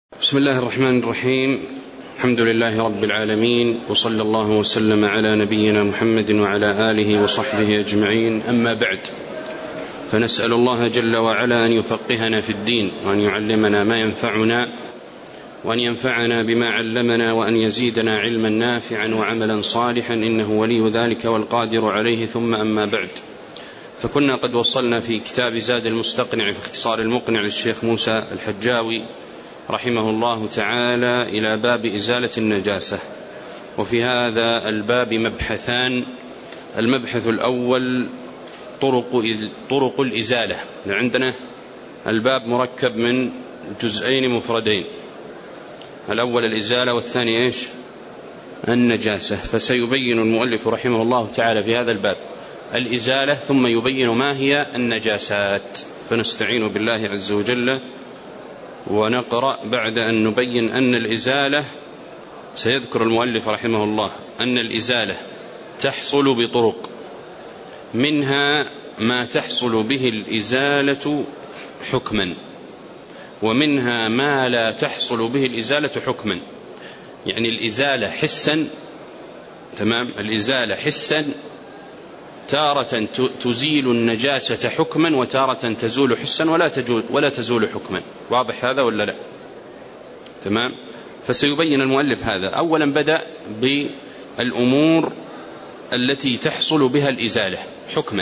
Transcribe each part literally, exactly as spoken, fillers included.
بسم الله الرحمن الرحيم. الحمد لله رب العالمين، وصلى الله وسلم على نبينا محمد وعلى آله وصحبه أجمعين، أما بعد، فنسأل الله جل وعلا أن يفقهنا في الدين، وأن يعلمنا ما ينفعنا، وأن ينفعنا بما علمنا، وأن يزيدنا علما نافعا وعملا صالحا، إنه ولي ذلك والقادر عليه. ثم أما بعد، فكنا قد وصلنا في كتاب زاد المستقنع في اختصار المقنع للشيخ موسى الحجاوي رحمه الله تعالى إلى باب إزالة النجاسة. وفي هذا الباب مبحثان. المبحث الأول طرق, طرق الإزالة. عندنا الباب مركب من جزئين مفردين، الأول الإزالة والثاني إيش؟ النجاسة. فسيبين المؤلف رحمه الله تعالى في هذا الباب الإزالة، ثم يبين ما هي النجاسات. فنستعين بالله عز وجل ونقرأ بعد أن نبين أن الإزالة، سيذكر المؤلف رحمه الله أن الإزالة تحصل بطرق، منها ما تحصل به الإزالة حكما، ومنها ما لا تحصل به الإزالة حكما. يعني الإزالة حسا، تمام، الإزالة حسا تارة تزيل النجاسة حكما، وتارة تزول حسا ولا تزول, ولا تزول حكما. واضح هذا ولا لا؟ تمام. فسيبين المؤلف هذا. أولا بدأ بالأمور التي تحصل بها الإزالة حكما،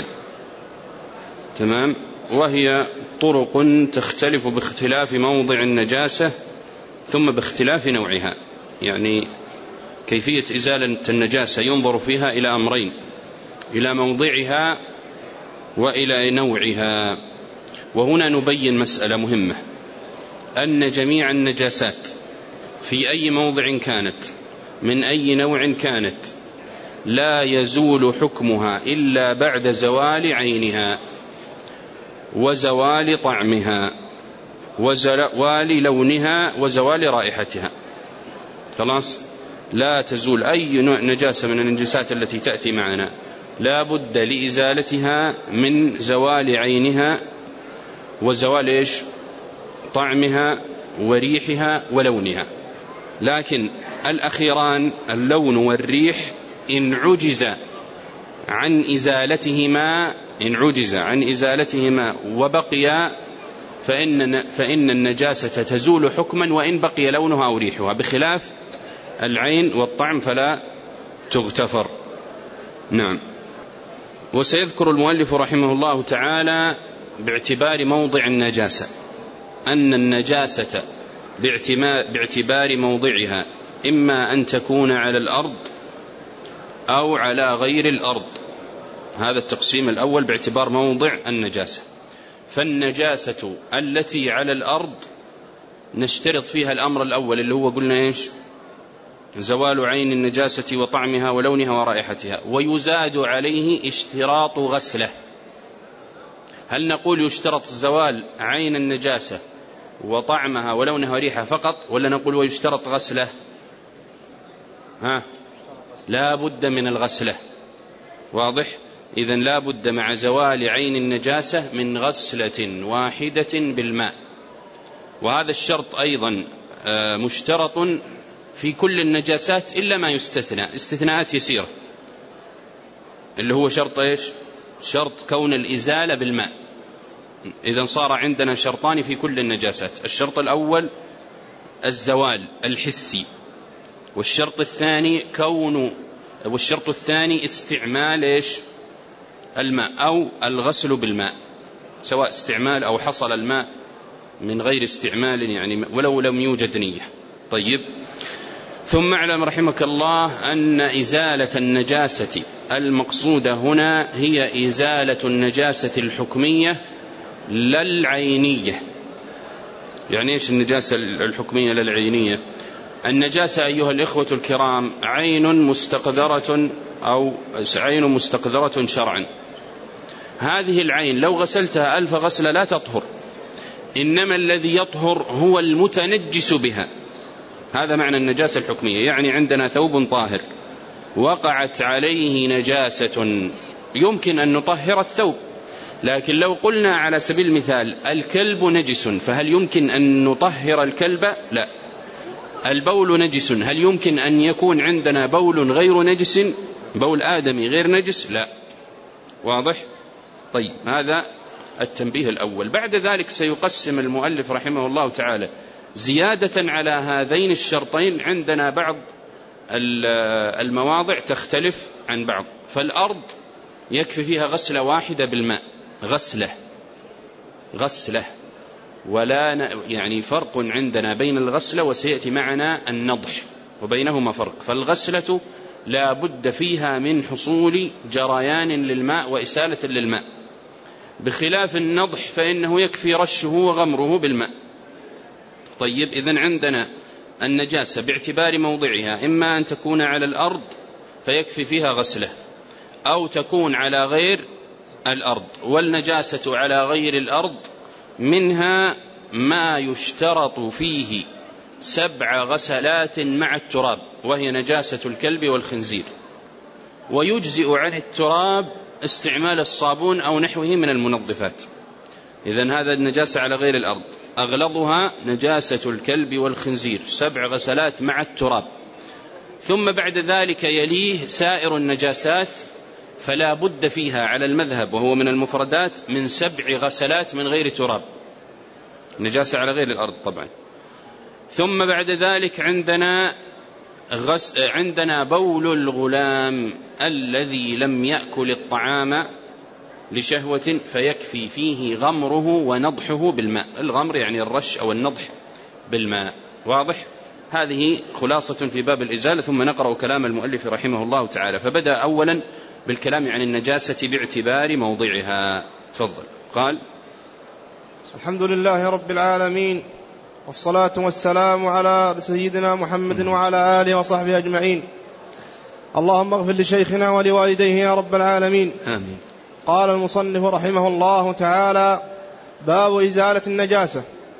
تمام، وهي طرق تختلف باختلاف موضع النجاسة ثم باختلاف نوعها. يعني كيفية إزالة النجاسة ينظر فيها إلى أمرين: إلى موضعها وإلى نوعها. وهنا نبين مسألة مهمة، أن جميع النجاسات في أي موضع كانت من أي نوع كانت لا يزول حكمها إلا بعد زوال عينها، وزوال طعمها، وزوال لونها، وزوال رائحتها. خلاص، لا تزول أي نجاسة من النجاسات التي تأتي معنا، لا بد لإزالتها من زوال عينها، وزوال إيش؟ طعمها وريحها ولونها. لكن الأخيران، اللون والريح، إن عجز عن إزالتهما إن عجز عن إزالتهما وبقيا فإن, فإن النجاسة تزول حكما، وإن بقي لونها أو ريحها، بخلاف العين والطعم فلا تغتفر. نعم. وسيذكر المؤلف رحمه الله تعالى باعتبار موضع النجاسة أن النجاسة باعتبار موضعها إما أن تكون على الأرض أو على غير الأرض. هذا التقسيم الأول باعتبار موضع النجاسة. فالنجاسة التي على الأرض نشترط فيها الأمر الأول اللي هو قلنا إيش؟ زوال عين النجاسة وطعمها ولونها ورائحتها، ويزاد عليه اشتراط غسله. هل نقول يشترط زوال عين النجاسة وطعمها ولونها وريحها فقط، ولا نقول ويشترط غسله؟ ها، لا بد من الغسله. واضح؟ إذن لا بد مع زوال عين النجاسة من غسلة واحدة بالماء. وهذا الشرط أيضا مشترط في كل النجاسات إلا ما يستثنى، استثناءات يسيرة، اللي هو شرط إيش؟ شرط كون الإزالة بالماء. إذن صار عندنا شرطان في كل النجاسات: الشرط الأول الزوال الحسي، والشرط الثاني كون والشرط الثاني استعمال إيش؟ الماء أو الغسل بالماء، سواء استعمال أو حصل الماء من غير استعمال، يعني ولو لم يوجد نية. طيب. ثم اعلم رحمك الله أن إزالة النجاسة المقصودة هنا هي إزالة النجاسة الحكمية لا العينية. يعني إيش النجاسة الحكمية لا العينية؟ النجاسة أيها الإخوة الكرام عين مستقذرة أو عين مستقذرة شرعا. هذه العين لو غسلتها ألف غسلة لا تطهر، إنما الذي يطهر هو المتنجس بها. هذا معنى النجاسة الحكمية. يعني عندنا ثوب طاهر وقعت عليه نجاسة، يمكن أن نطهر الثوب، لكن لو قلنا على سبيل المثال الكلب نجس، فهل يمكن أن نطهر الكلب؟ لا. البول نجس، هل يمكن أن يكون عندنا بول غير نجس، بول آدمي غير نجس؟ لا. واضح؟ طيب، هذا التنبيه الأول. بعد ذلك سيقسم المؤلف رحمه الله تعالى زيادة على هذين الشرطين. عندنا بعض المواضع تختلف عن بعض، فالأرض يكفي فيها غسلة واحدة بالماء، غسلة غسلة ولا يعني فرق عندنا بين الغسلة وسيأتي معنا النضح وبينهما فرق. فالغسلة لا بد فيها من حصول جريان للماء وإسالة للماء، بخلاف النضح فإنه يكفي رشه وغمره بالماء. طيب، إذن عندنا النجاسة باعتبار موضعها إما أن تكون على الأرض فيكفي فيها غسلة، أو تكون على غير الأرض. والنجاسة على غير الأرض منها ما يشترط فيه سبع غسلات مع التراب، وهي نجاسة الكلب والخنزير. ويجزئ عن التراب استعمال الصابون أو نحوه من المنظفات. إذن هذا النجاسة على غير الأرض، أغلظها نجاسة الكلب والخنزير، سبع غسلات مع التراب. ثم بعد ذلك يليه سائر النجاسات، فلا بد فيها على المذهب وهو من المفردات من سبع غسلات من غير تراب، نجاسة على غير الأرض طبعا. ثم بعد ذلك عندنا غس... عندنا بول الغلام الذي لم يأكل الطعام لشهوة، فيكفي فيه غمره ونضحه بالماء. الغمر يعني الرش أو النضح بالماء. واضح؟ هذه خلاصة في باب الإزالة. ثم نقرأ كلام المؤلف رحمه الله تعالى. فبدأ أولا بالكلام عن النجاسة باعتبار موضعها. تفضل. قال: الحمد لله رب العالمين، والصلاة والسلام على سيدنا محمد وعلى آله وصحبه أجمعين. اللهم اغفر لشيخنا ولوالديه يا رب العالمين. آمين. قال المصنف رحمه الله تعالى: باب إزالة النجاسة.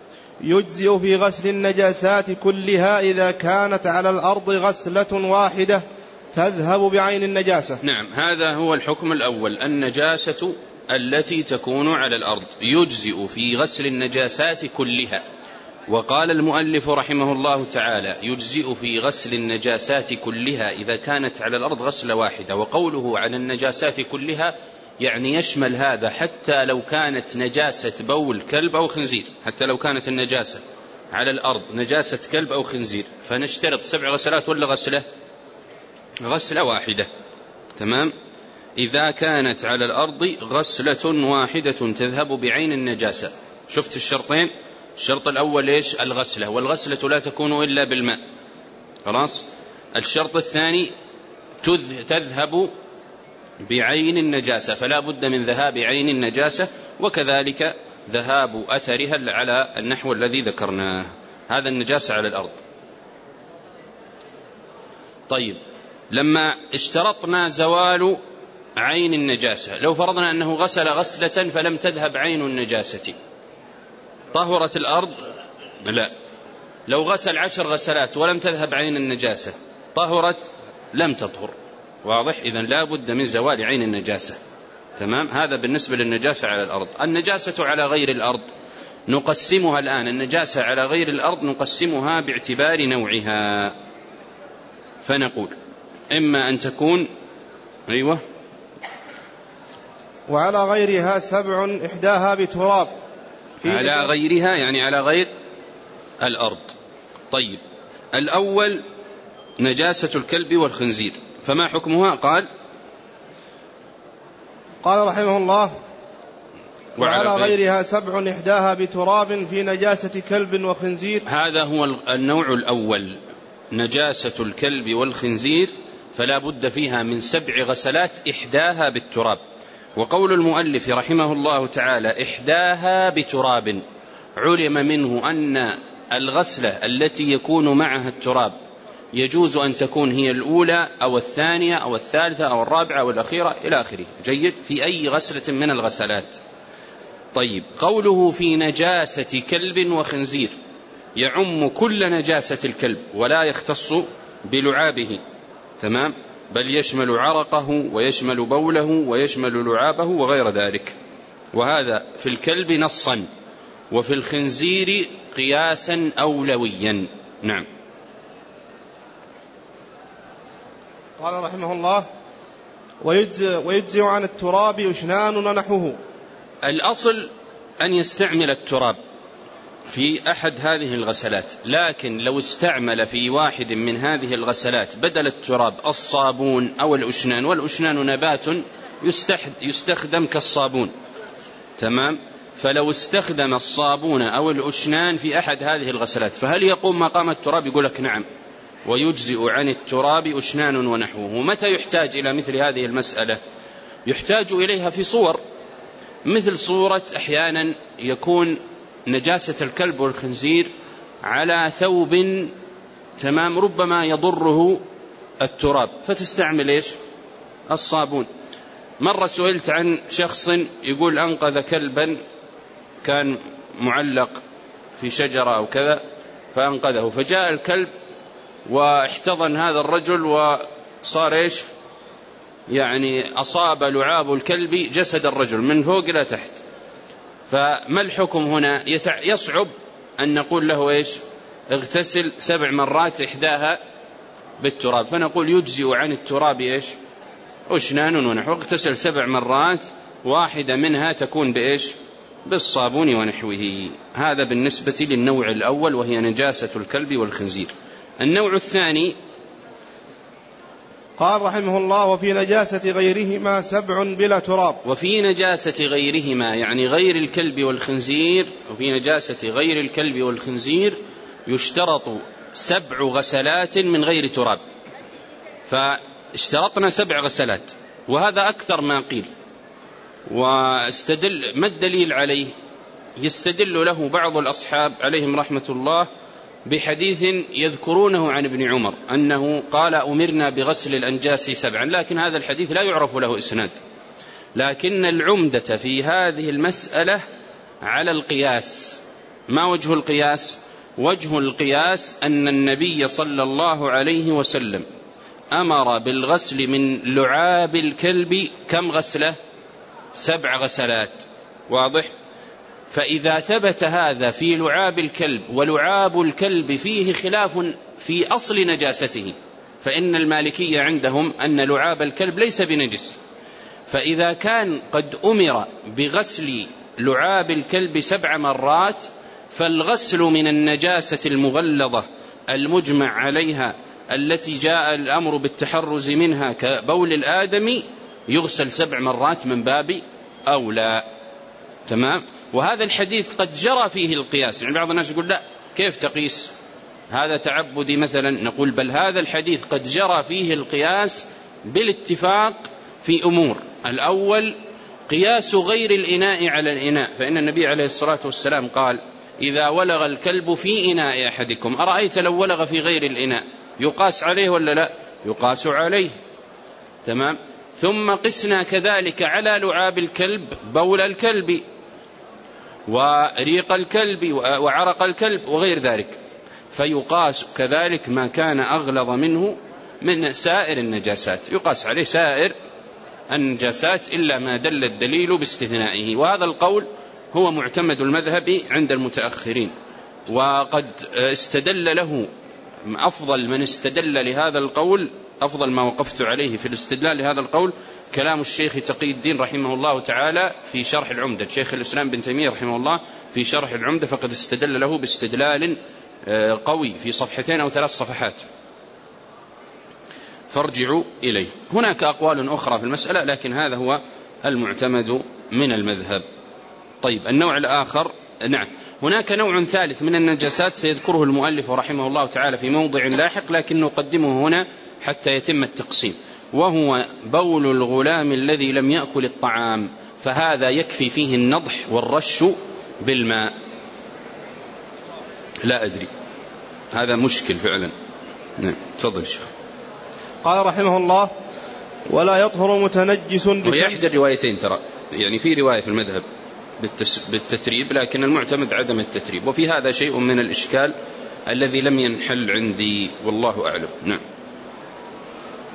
يجزئ في غسل النجاسات كلها إذا كانت على الأرض غسلة واحدة تذهب بعين النجاسة. نعم، هذا هو الحكم الأول، النجاسة التي تكون على الأرض يجزئ في غسل النجاسات كلها. وقال المؤلف رحمه الله تعالى: يجزئ في غسل النجاسات كلها إذا كانت على الأرض غسلة واحدة. وقوله على النجاسات كلها يعني يشمل هذا حتى لو كانت نجاسة بول كلب أو خنزير، حتى لو كانت النجاسة على الأرض نجاسة كلب أو خنزير، فنشترط سبع غسلات ولا غسلة؟ غسلة واحدة. تمام. إذا كانت على الأرض غسلة واحدة تذهب بعين النجاسة. شفت الشرطين؟ الشرط الأول إيش؟ الغسلة، والغسلة لا تكون إلا بالماء. خلاص. الشرط الثاني تذهب بعين النجاسة، فلا بد من ذهاب عين النجاسة، وكذلك ذهاب أثرها على النحو الذي ذكرناه. هذا النجاسة على الأرض. طيب، لما اشترطنا زوال عين النجاسة، لو فرضنا أنه غسل غسلة فلم تذهب عين النجاسة، طهرت الأرض؟ لا. لو غسل عشر غسلات ولم تذهب عين النجاسة طهرت؟ لم تطهر. واضح؟ إذن لا بد من زوال عين النجاسة. تمام. هذا بالنسبة للنجاسة على الأرض. النجاسة على غير الأرض نقسمها الآن، النجاسة على غير الأرض نقسمها باعتبار نوعها، فنقول إما أن تكون أيوة وعلى غيرها سبع إحداها بتراب. على غيرها يعني على غير الأرض. طيب، الأول نجاسة الكلب والخنزير، فما حكمها؟ قال قال رحمه الله: وعلى غيرها سبع إحداها بتراب في نجاسة كلب وخنزير. هذا هو النوع الأول، نجاسة الكلب والخنزير، فلا بد فيها من سبع غسلات إحداها بالتراب. وقول المؤلف رحمه الله تعالى إحداها بتراب، علم منه أن الغسلة التي يكون معها التراب يجوز أن تكون هي الأولى أو الثانية أو الثالثة أو الرابعة أو الأخيرة إلى آخره. جيد، في أي غسلة من الغسلات. طيب، قوله في نجاسة كلب وخنزير يعم كل نجاسة الكلب ولا يختص بلعابه. تمام. بل يشمل عرقه ويشمل بوله ويشمل لعابه وغير ذلك. وهذا في الكلب نصا، وفي الخنزير قياسا أولويا. نعم. قال رحمه الله: ويجزئ, ويجزئ عن التراب أشنان ونحوه. الأصل أن يستعمل التراب في أحد هذه الغسلات، لكن لو استعمل في واحد من هذه الغسلات بدل التراب الصابون أو الأشنان، والأشنان نبات يستخدم كالصابون، تمام، فلو استخدم الصابون أو الأشنان في أحد هذه الغسلات فهل يقوم مقام التراب؟ يقول لك نعم، ويجزئ عن التراب أشنان ونحوه. متى يحتاج إلى مثل هذه المسألة؟ يحتاج إليها في صور، مثل صورة أحيانا يكون نجاسة الكلب والخنزير على ثوب، تمام، ربما يضره التراب فتستعمل إيش؟ الصابون. مرة سئلت عن شخص يقول أنقذ كلبا كان معلق في شجرة أو كذا فأنقذه، فجاء الكلب واحتضن هذا الرجل وصار إيش؟ يعني أصاب لعاب الكلب جسد الرجل من فوق إلى تحت. فما الحكم هنا؟ يصعب أن نقول له إيش؟ اغتسل سبع مرات إحداها بالتراب، فنقول يجزئ عن التراب إيش؟ أشنان ونحو، اغتسل سبع مرات واحدة منها تكون بإيش؟ بالصابون ونحوه. هذا بالنسبة للنوع الأول وهي نجاسة الكلب والخنزير. النوع الثاني قال رحمه الله: وفي نجاسة غيرهما سبع بلا تراب. وفي نجاسة غيرهما يعني غير الكلب والخنزير، وفي نجاسة غير الكلب والخنزير يشترط سبع غسلات من غير تراب، فاشترطنا سبع غسلات وهذا أكثر ما قيل. واستدل، ما الدليل عليه؟ يستدل له بعض الأصحاب عليهم رحمة الله بحديث يذكرونه عن ابن عمر أنه قال: أمرنا بغسل الأنجاس سبعا، لكن هذا الحديث لا يعرف له إسناد. لكن العمدة في هذه المسألة على القياس. ما وجه القياس؟ وجه القياس أن النبي صلى الله عليه وسلم أمر بالغسل من لعاب الكلب كم غسلة؟ سبع غسلات، واضح؟ فإذا ثبت هذا في لعاب الكلب، ولعاب الكلب فيه خلاف في أصل نجاسته، فإن المالكية عندهم أن لعاب الكلب ليس بنجس، فإذا كان قد أمر بغسل لعاب الكلب سبع مرات فالغسل من النجاسة المغلظة المجمع عليها التي جاء الأمر بالتحرز منها كبول الآدمي يغسل سبع مرات من باب أولى، تمام. وهذا الحديث قد جرى فيه القياس، يعني بعض الناس يقول لا كيف تقيس هذا تعبدي مثلا، نقول بل هذا الحديث قد جرى فيه القياس بالاتفاق في أمور. الأول قياس غير الإناء على الإناء، فإن النبي عليه الصلاة والسلام قال: إذا ولغ الكلب في إناء أحدكم أرأيت لو ولغ في غير الإناء يقاس عليه ولا لا؟ يقاس عليه، تمام. ثم قسنا كذلك على لعاب الكلب بول الكلب وريق الكلب وعرق الكلب وغير ذلك، فيقاس كذلك ما كان أغلظ منه من سائر النجاسات، يقاس عليه سائر النجاسات إلا ما دل الدليل باستثنائه. وهذا القول هو معتمد المذهب عند المتأخرين، وقد استدل له أفضل من استدل لهذا القول، أفضل ما وقفت عليه في الاستدلال لهذا القول كلام الشيخ تقي الدين رحمه الله تعالى في شرح العمدة، شيخ الإسلام بن تيمية رحمه الله في شرح العمدة، فقد استدل له باستدلال قوي في صفحتين أو ثلاث صفحات، فارجعوا إليه. هناك أقوال أخرى في المسألة لكن هذا هو المعتمد من المذهب. طيب، النوع الآخر، نعم، هناك نوع ثالث من النجاسات سيذكره المؤلف رحمه الله تعالى في موضع لاحق، لكن نقدمه هنا حتى يتم التقسيم، وهو بول الغلام الذي لم يأكل الطعام، فهذا يكفي فيه النضح والرش بالماء. لا أدري، هذا مشكل فعلا. نعم، تفضل شيخ. قال رحمه الله: ولا يطهر متنجس بشمس. ويحدى الروايتين ترى، يعني في رواية في المذهب بالتتريب لكن المعتمد عدم التتريب، وفي هذا شيء من الإشكال الذي لم ينحل عندي والله أعلم. نعم.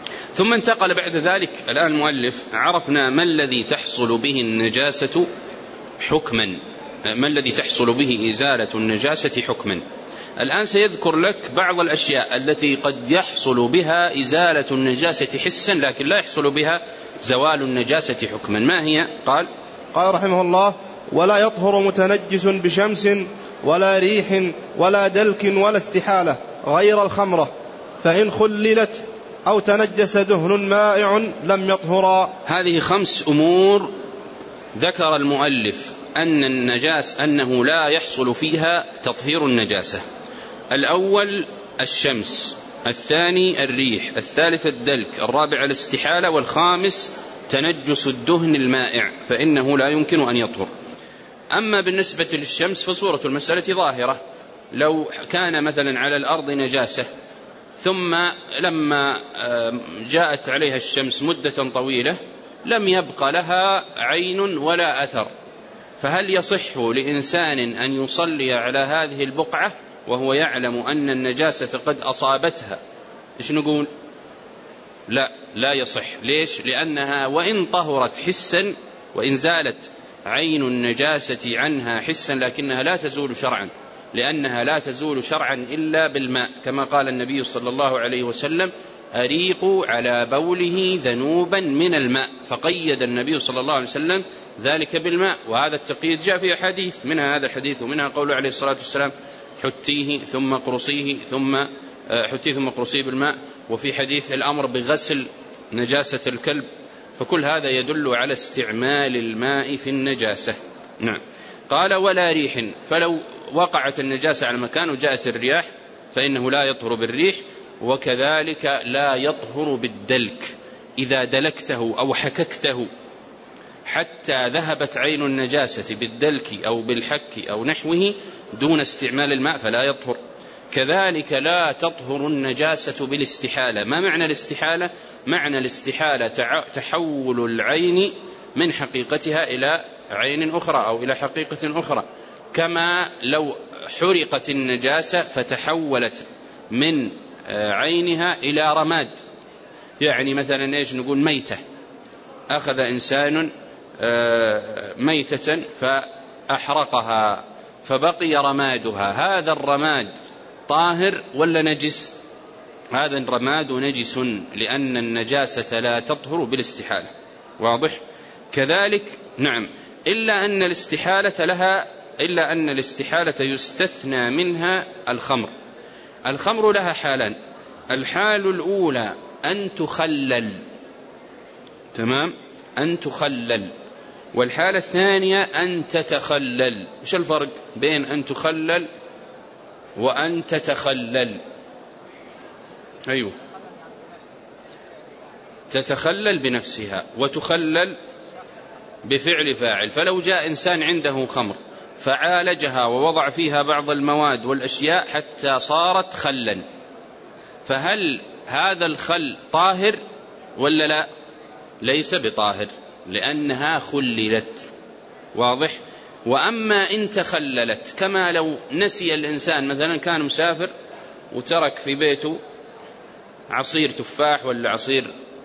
ثم انتقل بعد ذلك، الآن المؤلف عرفنا ما الذي تحصل به النجاسة حكما، ما الذي تحصل به إزالة النجاسة حكما. الآن سيذكر لك بعض الأشياء التي قد يحصل بها إزالة النجاسة حسا لكن لا يحصل بها زوال النجاسة حكما. ما هي؟ قال قال رحمه الله: ولا يطهر متنجس بشمس ولا ريح ولا دلك ولا استحالة غير الخمرة، فإن خللت أو تنجس دهن مائع لم يطهرا. هذه خمس أمور ذكر المؤلف أن النجاس أنه لا يحصل فيها تطهير النجاسة. الأول الشمس، الثاني الريح، الثالث الدلك، الرابع الاستحالة، والخامس تنجس الدهن المائع فإنه لا يمكن أن يطهر. أما بالنسبة للشمس فصورة المسألة ظاهرة، لو كان مثلا على الأرض نجاسة ثم لما جاءت عليها الشمس مدة طويلة لم يبقى لها عين ولا أثر، فهل يصح لإنسان أن يصلي على هذه البقعة وهو يعلم أن النجاسة قد أصابتها؟ إيش نقول؟ لا لا يصح. ليش؟ لأنها وإن طهرت حسا، وإن زالت عين النجاسة عنها حسا، لكنها لا تزول شرعا، لأنها لا تزول شرعا إلا بالماء، كما قال النبي صلى الله عليه وسلم: أريقوا على بوله ذنوبا من الماء، فقيد النبي صلى الله عليه وسلم ذلك بالماء. وهذا التقييد جاء في أحاديث، منها هذا الحديث ومنها قوله عليه الصلاة والسلام: حتيه ثم قرصيه ثم حتيه ثم قرصيه بالماء، وفي حديث الأمر بغسل نجاسة الكلب. فكل هذا يدل على استعمال الماء في النجاسة. نعم. قال: ولا ريح، فلو وقعت النجاسة على المكان وجاءت الرياح فإنه لا يطهر بالريح، وكذلك لا يطهر بالدلك. إذا دلكته أو حككته حتى ذهبت عين النجاسة بالدلك أو بالحك أو نحوه دون استعمال الماء فلا يطهر. كذلك لا تطهر النجاسة بالاستحالة. ما معنى الاستحالة؟ معنى الاستحالة تحول العين من حقيقتها إلى عين أخرى أو إلى حقيقة أخرى، كما لو حرقت النجاسة فتحولت من عينها إلى رماد. يعني مثلا إيش نقول؟ ميتة، أخذ إنسان ميتة فأحرقها فبقي رمادها، هذا الرماد طاهر ولا نجس؟ هذا الرماد نجس، لأن النجاسة لا تطهر بالاستحالة. واضح؟ كذلك نعم، إلا أن الاستحالة لها إلا أن الاستحالة يستثنى منها الخمر. الخمر لها حالان: الحال الأولى أن تخلل، تمام، أن تخلل، والحالة الثانية أن تتخلل. وش الفرق بين أن تخلل وأن تتخلل؟ أيوه، تتخلل بنفسها وتخلل بفعل فاعل. فلو جاء إنسان عنده خمر فعالجها ووضع فيها بعض المواد والأشياء حتى صارت خلا، فهل هذا الخل طاهر ولا لا؟ ليس بطاهر، لأنها خللت. واضح؟ وأما إن تخللت، كما لو نسي الإنسان مثلا، كان مسافر وترك في بيته عصير تفاح ولا عصير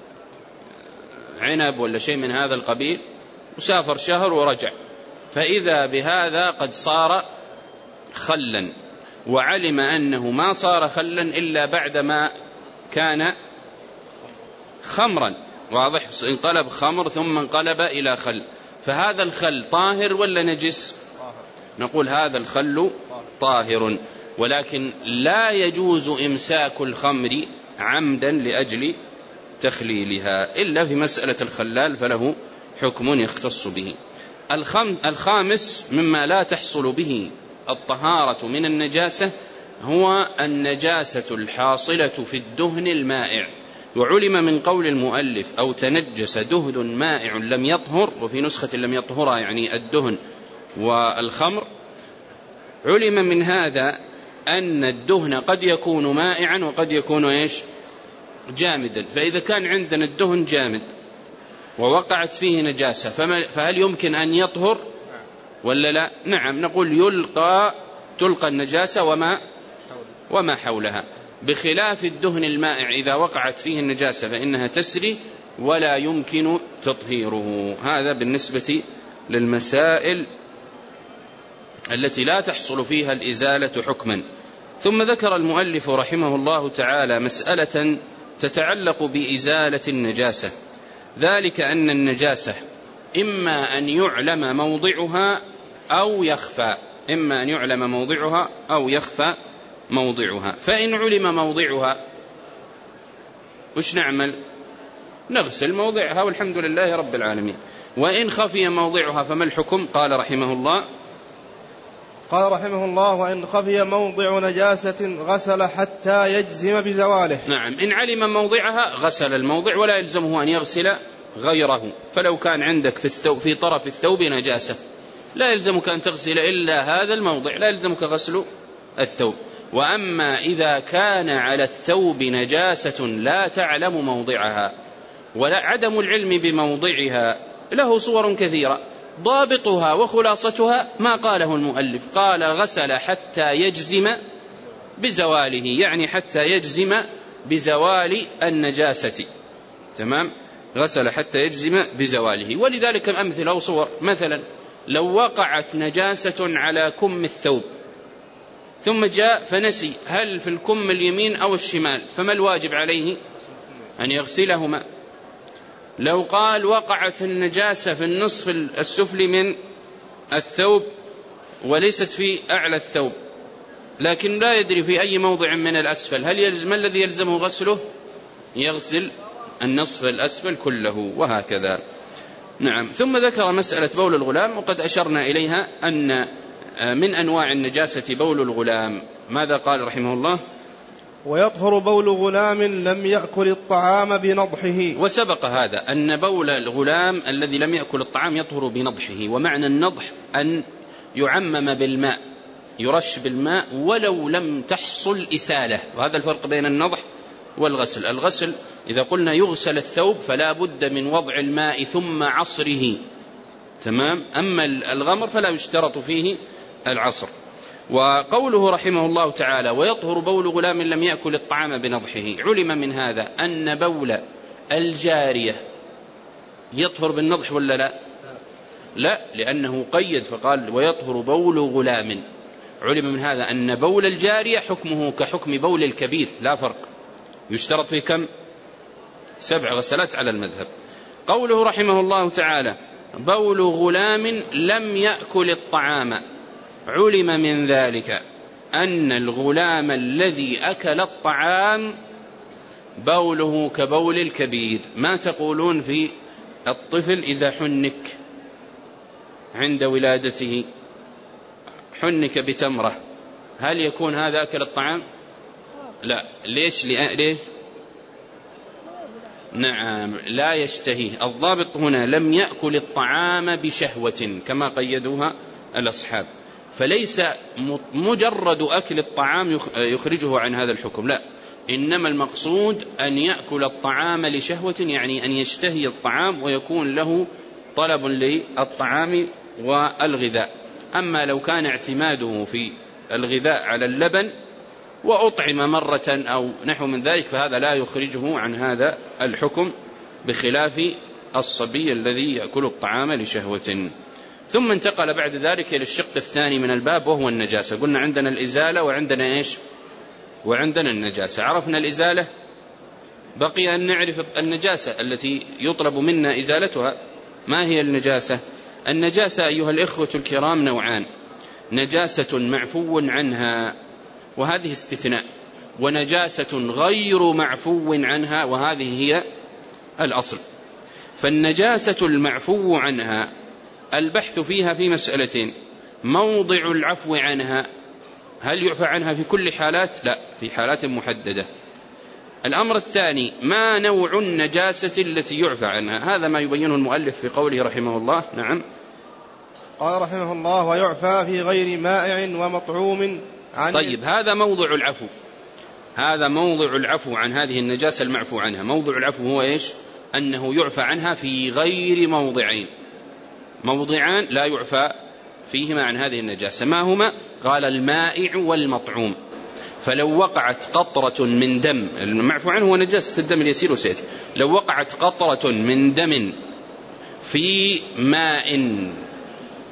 عنب ولا شيء من هذا القبيل، وسافر شهر ورجع، فإذا بهذا قد صار خلا، وعلم أنه ما صار خلا إلا بعدما كان خمرا. واضح؟ انقلب خمر ثم انقلب إلى خل، فهذا الخل طاهر ولا نجس؟ نقول هذا الخل طاهر، ولكن لا يجوز إمساك الخمر عمدا لأجل تخليلها، إلا في مسألة الخلال فله حكم يختص به. الخامس مما لا تحصل به الطهارة من النجاسة هو النجاسة الحاصلة في الدهن المائع. وعلم من قول المؤلف: أو تنجس دهن مائع لم يطهر، وفي نسخة لم يطهر يعني الدهن والخمر. علم من هذا أن الدهن قد يكون مائعا وقد يكون إيش؟ جامدا. فإذا كان عندنا الدهن جامد ووقعت فيه نجاسة فهل يمكن أن يطهر ولا لا؟ نعم، نقول يلقى تلقى النجاسة وما وما حولها، بخلاف الدهن المائع إذا وقعت فيه النجاسة فإنها تسري ولا يمكن تطهيره. هذا بالنسبة للمسائل التي لا تحصل فيها الإزالة حكما. ثم ذكر المؤلف رحمه الله تعالى مسألة تتعلق بإزالة النجاسة، ذلك أن النجاسة إما أن يعلم موضعها أو يخفى، إما أن يعلم موضعها أو يخفى موضعها. فإن علم موضعها وش نعمل؟ نغسل موضعها والحمد لله رب العالمين. وإن خفي موضعها فما الحكم؟ قال رحمه الله قال رحمه الله وإن خفي موضع نجاسة غسل حتى يجزم بزواله. نعم، إن علم موضعها غسل الموضع ولا يلزمه أن يغسل غيره. فلو كان عندك في, الثوب في طرف الثوب نجاسة لا يلزمك أن تغسل إلا هذا الموضع، لا يلزمك غسل الثوب. وأما إذا كان على الثوب نجاسة لا تعلم موضعها، ولا عدم العلم بموضعها له صور كثيرة، ضابطها وخلاصتها ما قاله المؤلف، قال غسل حتى يجزم بزواله، يعني حتى يجزم بزوال النجاسة. تمام، غسل حتى يجزم بزواله. ولذلك الأمثلة أو صور، مثلا لو وقعت نجاسة على كم الثوب ثم جاء فنسي هل في الكم اليمين أو الشمال، فما الواجب عليه؟ أن يغسلهما. لو قال وقعت النجاسة في النصف السفلي من الثوب وليست في أعلى الثوب، لكن لا يدري في أي موضع من الأسفل، هل يلزم ما الذي يلزمه غسله؟ يغسل النصف الأسفل كله، وهكذا. نعم. ثم ذكر مسألة بول الغلام، وقد أشرنا إليها أن من أنواع النجاسة بول الغلام. ماذا قال رحمه الله؟ ويطهر بول غلام لم يأكل الطعام بنضحه. وسبق هذا أن بول الغلام الذي لم يأكل الطعام يطهر بنضحه. ومعنى النضح أن يعمم بالماء، يرش بالماء ولو لم تحصل إسالة، وهذا الفرق بين النضح والغسل. الغسل إذا قلنا يغسل الثوب فلا بد من وضع الماء ثم عصره، تمام. أما الغمر فلا يشترط فيه العصر. وقوله رحمه الله تعالى ويطهر بول غلام لم يأكل الطعام بنضحه، علم من هذا أن بول الجارية يطهر بالنضح ولا لا؟ لا، لأنه قيد فقال ويطهر بول غلام. علم من هذا أن بول الجارية حكمه كحكم بول الكبير، لا فرق، يشترط في كم؟ سبع غسلات على المذهب. قوله رحمه الله تعالى بول غلام لم يأكل الطعام، علم من ذلك أن الغلام الذي أكل الطعام بوله كبول الكبير. ما تقولون في الطفل إذا حنك عند ولادته، حنك بتمرة، هل يكون هذا أكل الطعام؟ لا. ليش؟ ليش؟ نعم، لا يشتهيه. الضابط هنا لم يأكل الطعام بشهوة كما قيدوها الأصحاب، فليس مجرد أكل الطعام يخرجه عن هذا الحكم، لا، إنما المقصود أن يأكل الطعام لشهوة، يعني أن يشتهي الطعام ويكون له طلب للطعام والغذاء. أما لو كان اعتماده في الغذاء على اللبن وأطعم مرة أو نحو من ذلك فهذا لا يخرجه عن هذا الحكم، بخلاف الصبي الذي يأكل الطعام لشهوة. ثم انتقل بعد ذلك إلى الشق الثاني من الباب وهو النجاسة. قلنا عندنا الإزالة وعندنا إيش؟ وعندنا النجاسة. عرفنا الإزالة، بقي أن نعرف النجاسة التي يطلب منا إزالتها. ما هي النجاسة؟ النجاسة أيها الإخوة الكرام نوعان: نجاسة معفو عنها وهذه استثناء، ونجاسة غير معفو عنها وهذه هي الأصل. فالنجاسة المعفو عنها البحث فيها في مسألتين: موضع العفو عنها، هل يعفى عنها في كل حالات؟ لا، في حالات محددة. الأمر الثاني: ما نوع النجاسة التي يعفى عنها؟ هذا ما يبينه المؤلف في قوله رحمه الله. نعم. قال رحمه الله ويعفى في غير مائع ومطعوم عن. طيب، هذا موضع العفو، هذا موضع العفو عن هذه النجاسة المعفو عنها. موضع العفو هو إيش؟ أنه يعفى عنها في غير موضعين، موضعان لا يعفى فيهما عن هذه النجاسة. ما هما؟ قال المائع والمطعوم. فلو وقعت قطرة من دم، المعفو عنه هو نجاسة الدم اليسير وسيأتي، لو وقعت قطرة من دم في ماء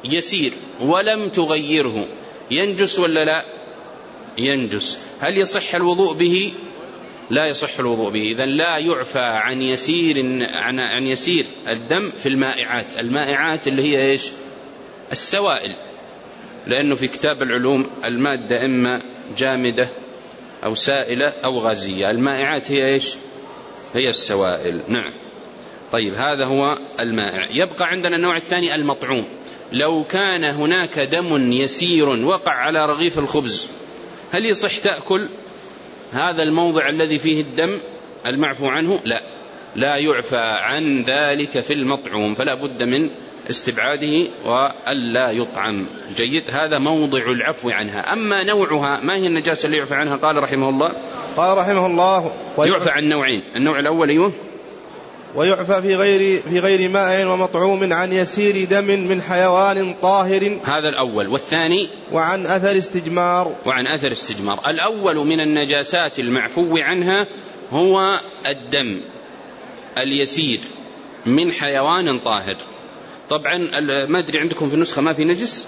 يسير ولم تغيره ينجس ولا لا؟ ينجس. هل يصح الوضوء به؟ لا يصح الوضوء به. إذن لا يعفى عن يسير عن عن يسير الدم في المائعات. المائعات اللي هي إيش؟ السوائل، لأنه في كتاب العلوم المادة إما جامدة أو سائلة أو غازية، المائعات هي إيش؟ هي السوائل. نعم. طيب هذا هو المائع. يبقى عندنا النوع الثاني المطعوم. لو كان هناك دم يسير وقع على رغيف الخبز، هل يصح تأكل هذا الموضع الذي فيه الدم المعفو عنه؟ لا، لا يعفى عن ذلك في المطعوم، فلا بد من استبعاده وألا يطعم. جيد، هذا موضع العفو عنها. أما نوعها، ما هي النجاسة اللي يعفى عنها؟ قال رحمه الله قال رحمه الله يعفى عن نوعين. النوع الأول أيوه، ويعفى في غير في غير ماء ومطعوم عن يسير دم من حيوان طاهر، هذا الأول. والثاني وعن أثر استجمار. وعن أثر استجمار. الأول من النجاسات المعفو عنها هو الدم اليسير من حيوان طاهر. طبعا ما أدري عندكم في النسخة ما في نجس؟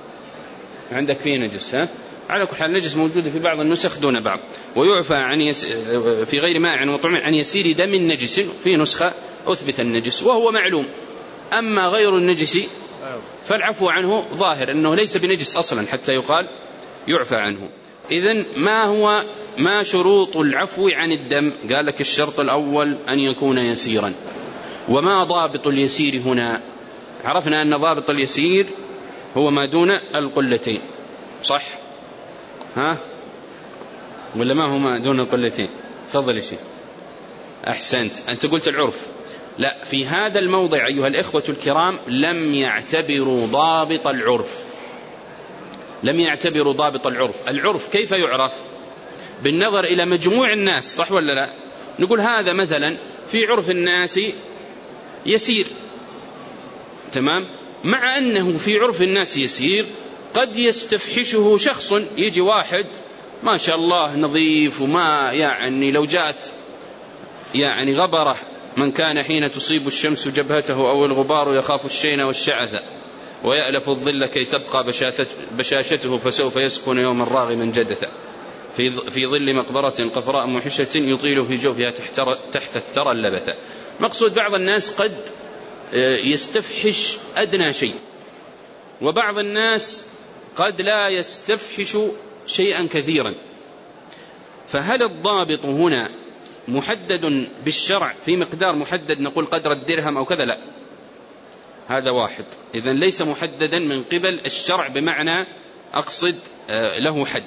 عندك فيه نجس، ها؟ على كل حال النجس موجود في بعض النسخ دون بعض. ويعفى عن يس... في غير ماء ومطعوم عن يسير دم نجس، في نسخة أثبت النجس وهو معلوم. أما غير النجس فالعفو عنه ظاهر أنه ليس بنجس أصلا حتى يقال يعفى عنه. إذن ما هو ما شروط العفو عن الدم؟ قال لك الشرط الأول أن يكون يسيرا. وما ضابط اليسير هنا؟ عرفنا أن ضابط اليسير هو ما دون القلتين، صح؟ ها؟ ولا ما هو ما دون القلتين؟ تفضل شيء. أحسنت، أنت قلت العرف. لا، في هذا الموضع أيها الإخوة الكرام لم يعتبروا ضابط العرف، لم يعتبروا ضابط العرف. العرف كيف يعرف؟ بالنظر إلى مجموع الناس، صح ولا لا؟ نقول هذا مثلا في عرف الناس يسير، تمام، مع أنه في عرف الناس يسير قد يستفحشه شخص. يجي واحد ما شاء الله نظيف، وما يعني لو جاءت يعني غبرة من كان حين تصيب الشمس جبهته أو الغبار يخاف الشين والشعث ويألف الظل كي تبقى بشاشته فسوف يسكن يوما راغما جدثا في في ظل مقبرة قفراء محشة يطيل في جوفها تحت الثرى اللبثة. مقصود بعض الناس قد يستفحش أدنى شيء، وبعض الناس قد لا يستفحش شيئا كثيرا. فهل الضابط هنا محدد بالشرع في مقدار محدد نقول قدر الدرهم أو كذا؟ لا، هذا واحد. إذن ليس محددا من قبل الشرع بمعنى أقصد له حد،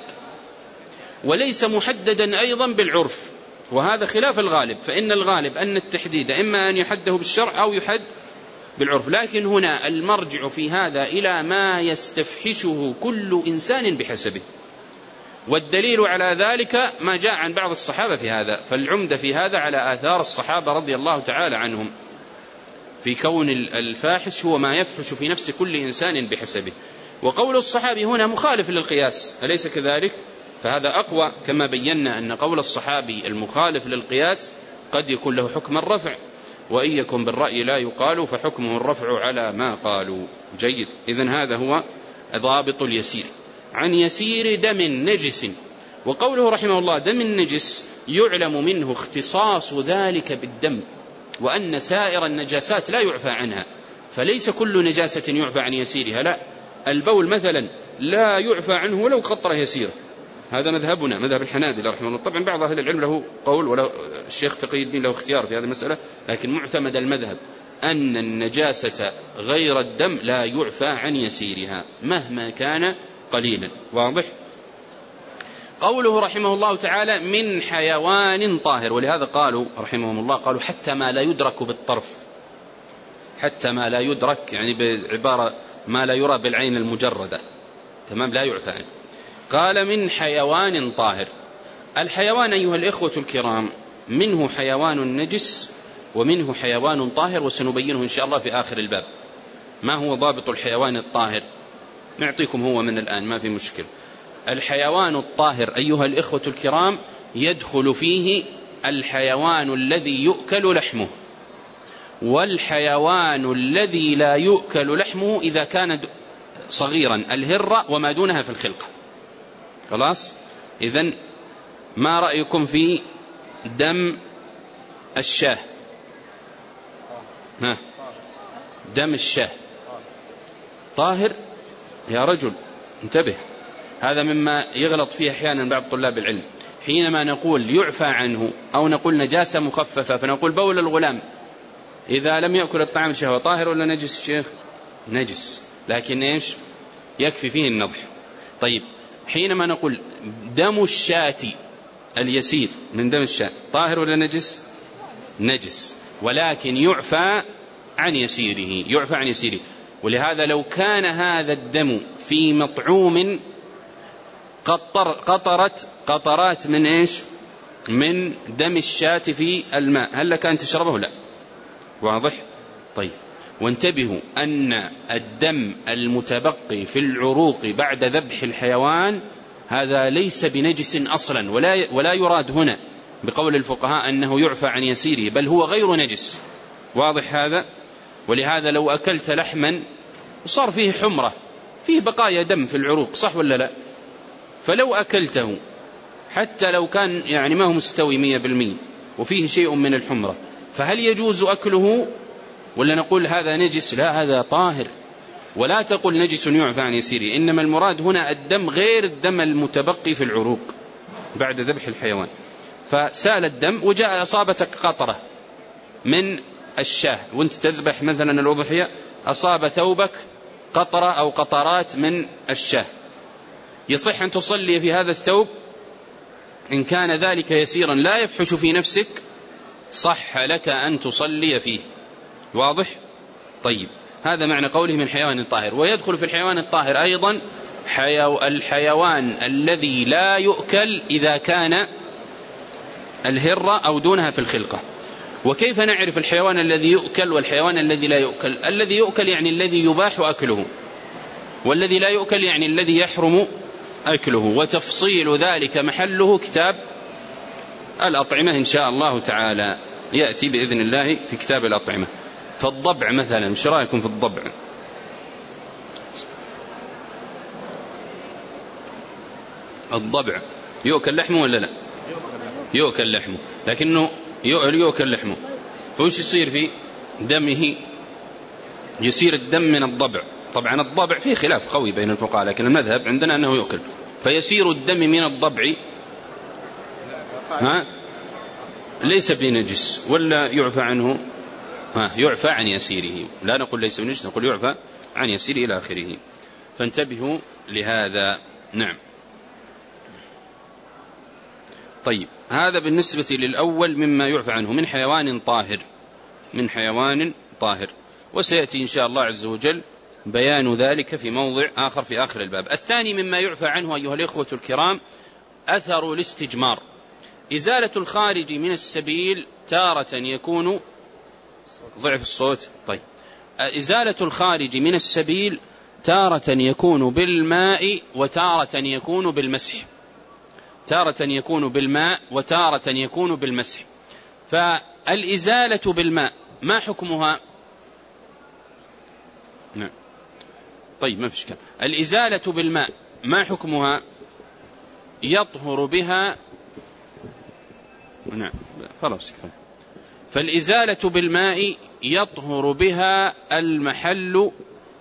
وليس محددا أيضا بالعرف، وهذا خلاف الغالب. فإن الغالب أن التحديد إما أن يحده بالشرع أو يحد بالعرف. لكن هنا المرجع في هذا إلى ما يستفحشه كل إنسان بحسبه، والدليل على ذلك ما جاء عن بعض الصحابة في هذا. فالعمدة في هذا على آثار الصحابة رضي الله تعالى عنهم في كون الفاحش هو ما يفحش في نفس كل إنسان بحسبه. وقول الصحابي هنا مخالف للقياس، أليس كذلك؟ فهذا أقوى، كما بينا أن قول الصحابي المخالف للقياس قد يكون له حكم الرفع، وإن يكن بالرأي لا يقال فحكمه الرفع على ما قالوا. جيد، إذن هذا هو ضابط اليسير. عن يسير دم نجس. وقوله رحمه الله دم النجس يعلم منه اختصاص ذلك بالدم، وأن سائر النجاسات لا يعفى عنها. فليس كل نجاسة يعفى عن يسيرها، لا. البول مثلا لا يعفى عنه ولو قطرة يسيرة، هذا مذهبنا مذهب الحنابلة رحمه الله. طبعا بعض أهل العلم له قول، ولا الشيخ تقي الدين له اختيار في هذه المسألة، لكن معتمد المذهب أن النجاسة غير الدم لا يعفى عن يسيرها مهما كان قليلا. واضح؟ قوله رحمه الله تعالى من حيوان طاهر، ولهذا قالوا رحمهم الله قالوا حتى ما لا يدرك بالطرف، حتى ما لا يدرك يعني بعبارة ما لا يرى بالعين المجردة، تمام، لا يعفى عنه. قال من حيوان طاهر. الحيوان أيها الإخوة الكرام منه حيوان نجس ومنه حيوان طاهر، وسنبينه إن شاء الله في آخر الباب. ما هو ضابط الحيوان الطاهر؟ نعطيكم هو من الآن، ما في مشكل. الحيوان الطاهر أيها الإخوة الكرام يدخل فيه الحيوان الذي يؤكل لحمه، والحيوان الذي لا يؤكل لحمه إذا كان صغيرا الهرة وما دونها في الخلقة. خلاص؟ إذن ما رأيكم في دم الشاه؟ ها؟ دم الشاه طاهر يا رجل، انتبه، هذا مما يغلط فيه أحيانا بعض طلاب العلم. حينما نقول يعفى عنه أو نقول نجاسة مخففة، فنقول بول الغلام إذا لم يأكل الطعام شهوة طاهر ولا نجس؟ شيخ نجس، لكن إيش يكفي فيه النضح. طيب حينما نقول دم الشاة اليسير من دم الشاة طاهر ولا نجس؟ نجس، ولكن يعفى عن يسيره، يعفى عن يسيره. ولهذا لو كان هذا الدم في مطعوم قطر قطرت قطرات من إيش؟ من دم الشاة في الماء، هل لك أن تشربه؟ لا. واضح؟ طيب، وانتبهوا أن الدم المتبقي في العروق بعد ذبح الحيوان هذا ليس بنجس أصلا، ولا ولا يراد هنا بقول الفقهاء أنه يعفى عن يسيره، بل هو غير نجس. واضح هذا؟ ولهذا لو أكلت لحما وصار فيه حمرة، فيه بقايا دم في العروق، صح ولا لا؟ فلو أكلته حتى لو كان يعني ما هو مستوي مية بالمية وفيه شيء من الحمرة، فهل يجوز أكله ولا نقول هذا نجس؟ لا، هذا طاهر. ولا تقل نجس يعفى عن يسيره، إنما المراد هنا الدم غير الدم المتبقي في العروق بعد ذبح الحيوان. فسال الدم وجاء أصابتك قطرة من الشاه وانت تذبح مثلا الأضحية، أصاب ثوبك قطرة أو قطرات من الشاه، يصح أن تصلي في هذا الثوب إن كان ذلك يسيرا لا يفحش في نفسك، صح لك أن تصلي فيه. واضح؟ طيب، هذا معنى قوله من حيوان طاهر. ويدخل في الحيوان الطاهر أيضا حيو الحيوان الذي لا يؤكل إذا كان الهرة أو دونها في الخلقة. وكيف نعرف الحيوان الذي يؤكل والحيوان الذي لا يؤكل؟ الذي يؤكل يعني الذي يباح أكله، والذي لا يؤكل يعني الذي يحرم أكله. وتفصيل ذلك محله كتاب الأطعمة إن شاء الله تعالى، يأتي بإذن الله في كتاب الأطعمة. فالضبع مثلا، مش رأيكم في الضبع؟ الضبع يؤكل لحمه ولا لا؟ يؤكل لحمه، لكنه يؤكل لحمه، فوش يصير في دمه؟ يصير الدم من الضبع. طبعا الضبع فيه خلاف قوي بين الفقهاء، لكن المذهب عندنا أنه يؤكل. فيصير الدم من الضبع ها ليس بنجس ولا يعفى عنه؟ ها يعفى عن يسيره، لا نقول ليس بنجس، نقول يعفى عن يسيره إلى آخره. فانتبهوا لهذا. نعم. طيب، هذا بالنسبة للأول مما يعفى عنه من حيوان طاهر، من حيوان طاهر. وسيأتي إن شاء الله عز وجل بيان ذلك في موضع آخر في آخر الباب. الثاني مما يعفى عنه أيها الإخوة الكرام أثر الاستجمار. إزالة الخارج من السبيل تارة يكون ضعف الصوت. طيب، إزالة الخارج من السبيل تارة يكون بالماء وتارة يكون بالمسح، تارة يكون بالماء وتارة يكون بالمسح. فالإزالة بالماء ما حكمها؟ نعم. طيب، ما فيش كلام. الإزالة بالماء ما حكمها؟ يطهر بها. نعم، خلاص كفاية. فالإزالة بالماء يطهر بها المحل،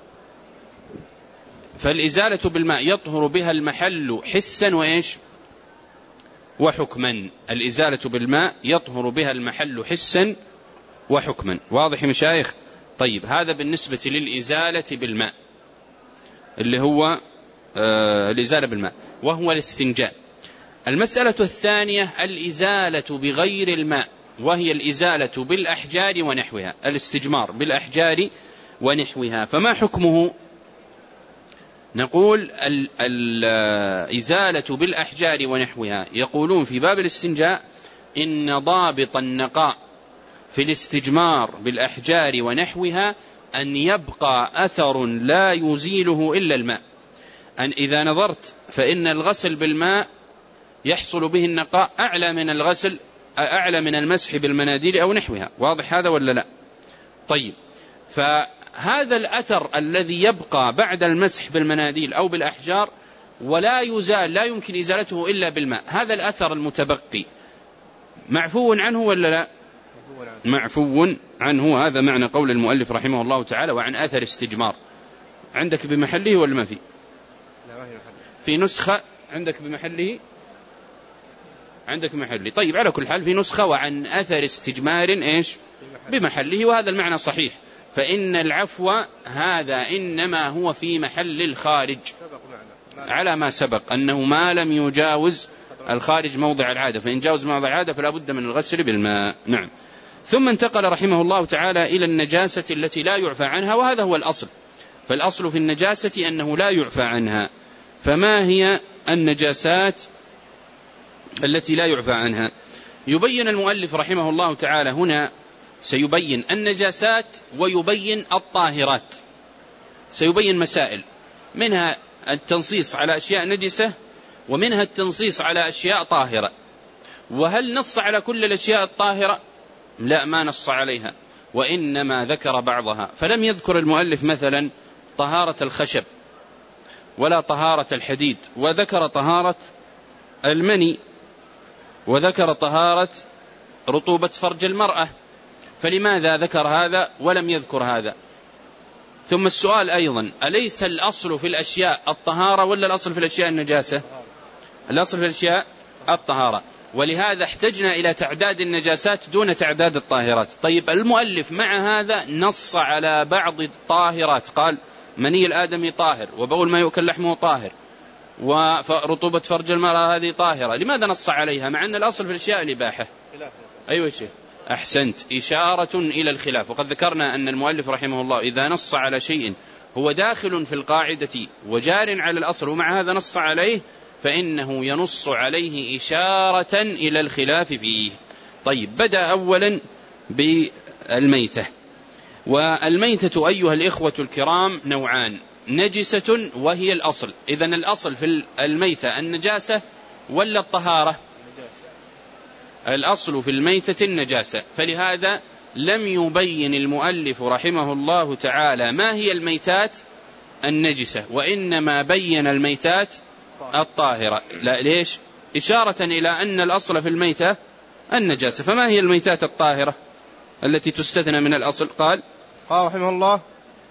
فالإزالة بالماء يطهر بها المحل حسا وإيش وحكما. الإزالة بالماء يطهر بها المحل حسا وحكما. واضح مشايخ؟ طيب، هذا بالنسبة للإزالة بالماء اللي هو آه الإزالة بالماء، وهو الاستنجاء. المسألة الثانية الإزالة بغير الماء، وهي الإزالة بالأحجار ونحوها، الاستجمار بالأحجار ونحوها. فما حكمه؟ نقول الإزالة بالأحجار ونحوها، يقولون في باب الاستنجاء إن ضابط النقاء في الاستجمار بالأحجار ونحوها أن يبقى أثر لا يزيله إلا الماء. أن إذا نظرت فإن الغسل بالماء يحصل به النقاء أعلى من الغسل أعلى من المسح بالمناديل أو نحوها. واضح هذا ولا لا؟ طيب، هذا الأثر الذي يبقى بعد المسح بالمناديل أو بالأحجار ولا يزال، لا يمكن إزالته إلا بالماء، هذا الأثر المتبقي معفو عنه ولا لا؟ معفو عنه. هذا معنى قول المؤلف رحمه الله تعالى وعن أثر استجمار. عندك بمحله ولا ما في؟ في نسخة عندك بمحله؟ عندك بمحله. طيب على كل حال في نسخة وعن أثر استجمار إيش بمحله، وهذا المعنى صحيح، فإن العفو هذا إنما هو في محل الخارج على ما سبق أنه ما لم يجاوز الخارج موضع العادة، فإن جاوز موضع العادة فلا بد من الغسل بالماء. نعم. ثم انتقل رحمه الله تعالى إلى النجاسة التي لا يعفى عنها، وهذا هو الأصل، فالأصل في النجاسة أنه لا يعفى عنها. فما هي النجاسات التي لا يعفى عنها؟ يبين المؤلف رحمه الله تعالى هنا، سيبين النجاسات ويبين الطاهرات، سيبين مسائل، منها التنصيص على أشياء نجسة ومنها التنصيص على أشياء طاهرة. وهل نص على كل الأشياء الطاهرة؟ لا، ما نص عليها، وإنما ذكر بعضها، فلم يذكر المؤلف مثلا طهارة الخشب ولا طهارة الحديد، وذكر طهارة المني، وذكر طهارة رطوبة فرج المرأة، فلماذا ذكر هذا ولم يذكر هذا؟ ثم السؤال أيضا، أليس الأصل في الأشياء الطهارة ولا الأصل في الأشياء النجاسة؟ الأصل في الأشياء الطهارة، ولهذا احتجنا إلى تعداد النجاسات دون تعداد الطاهرات. طيب المؤلف مع هذا نص على بعض الطاهرات، قال مني الآدمي طاهر، وبول ما يؤكل لحمه طاهر، ورطوبة فرج المرأة هذه طاهرة، لماذا نص عليها مع أن الأصل في الأشياء الإباحة؟ أيوة شيء، أحسنت، إشارة إلى الخلاف. وقد ذكرنا أن المؤلف رحمه الله إذا نص على شيء هو داخل في القاعدة وجار على الأصل ومع هذا نص عليه فإنه ينص عليه إشارة إلى الخلاف فيه. طيب، بدأ أولا بالميتة، والميتة أيها الإخوة الكرام نوعان، نجسة وهي الأصل. إذن الأصل في الميتة النجاسة ولا الطهارة؟ الأصل في الميتة النجاسة، فلهذا لم يبين المؤلف رحمه الله تعالى ما هي الميتات النجسة، وإنما بين الميتات الطاهرة. لا، ليش؟ إشارة إلى أن الأصل في الميتة النجاسة. فما هي الميتات الطاهرة التي تستثنى من الأصل؟ قال قال رحمه الله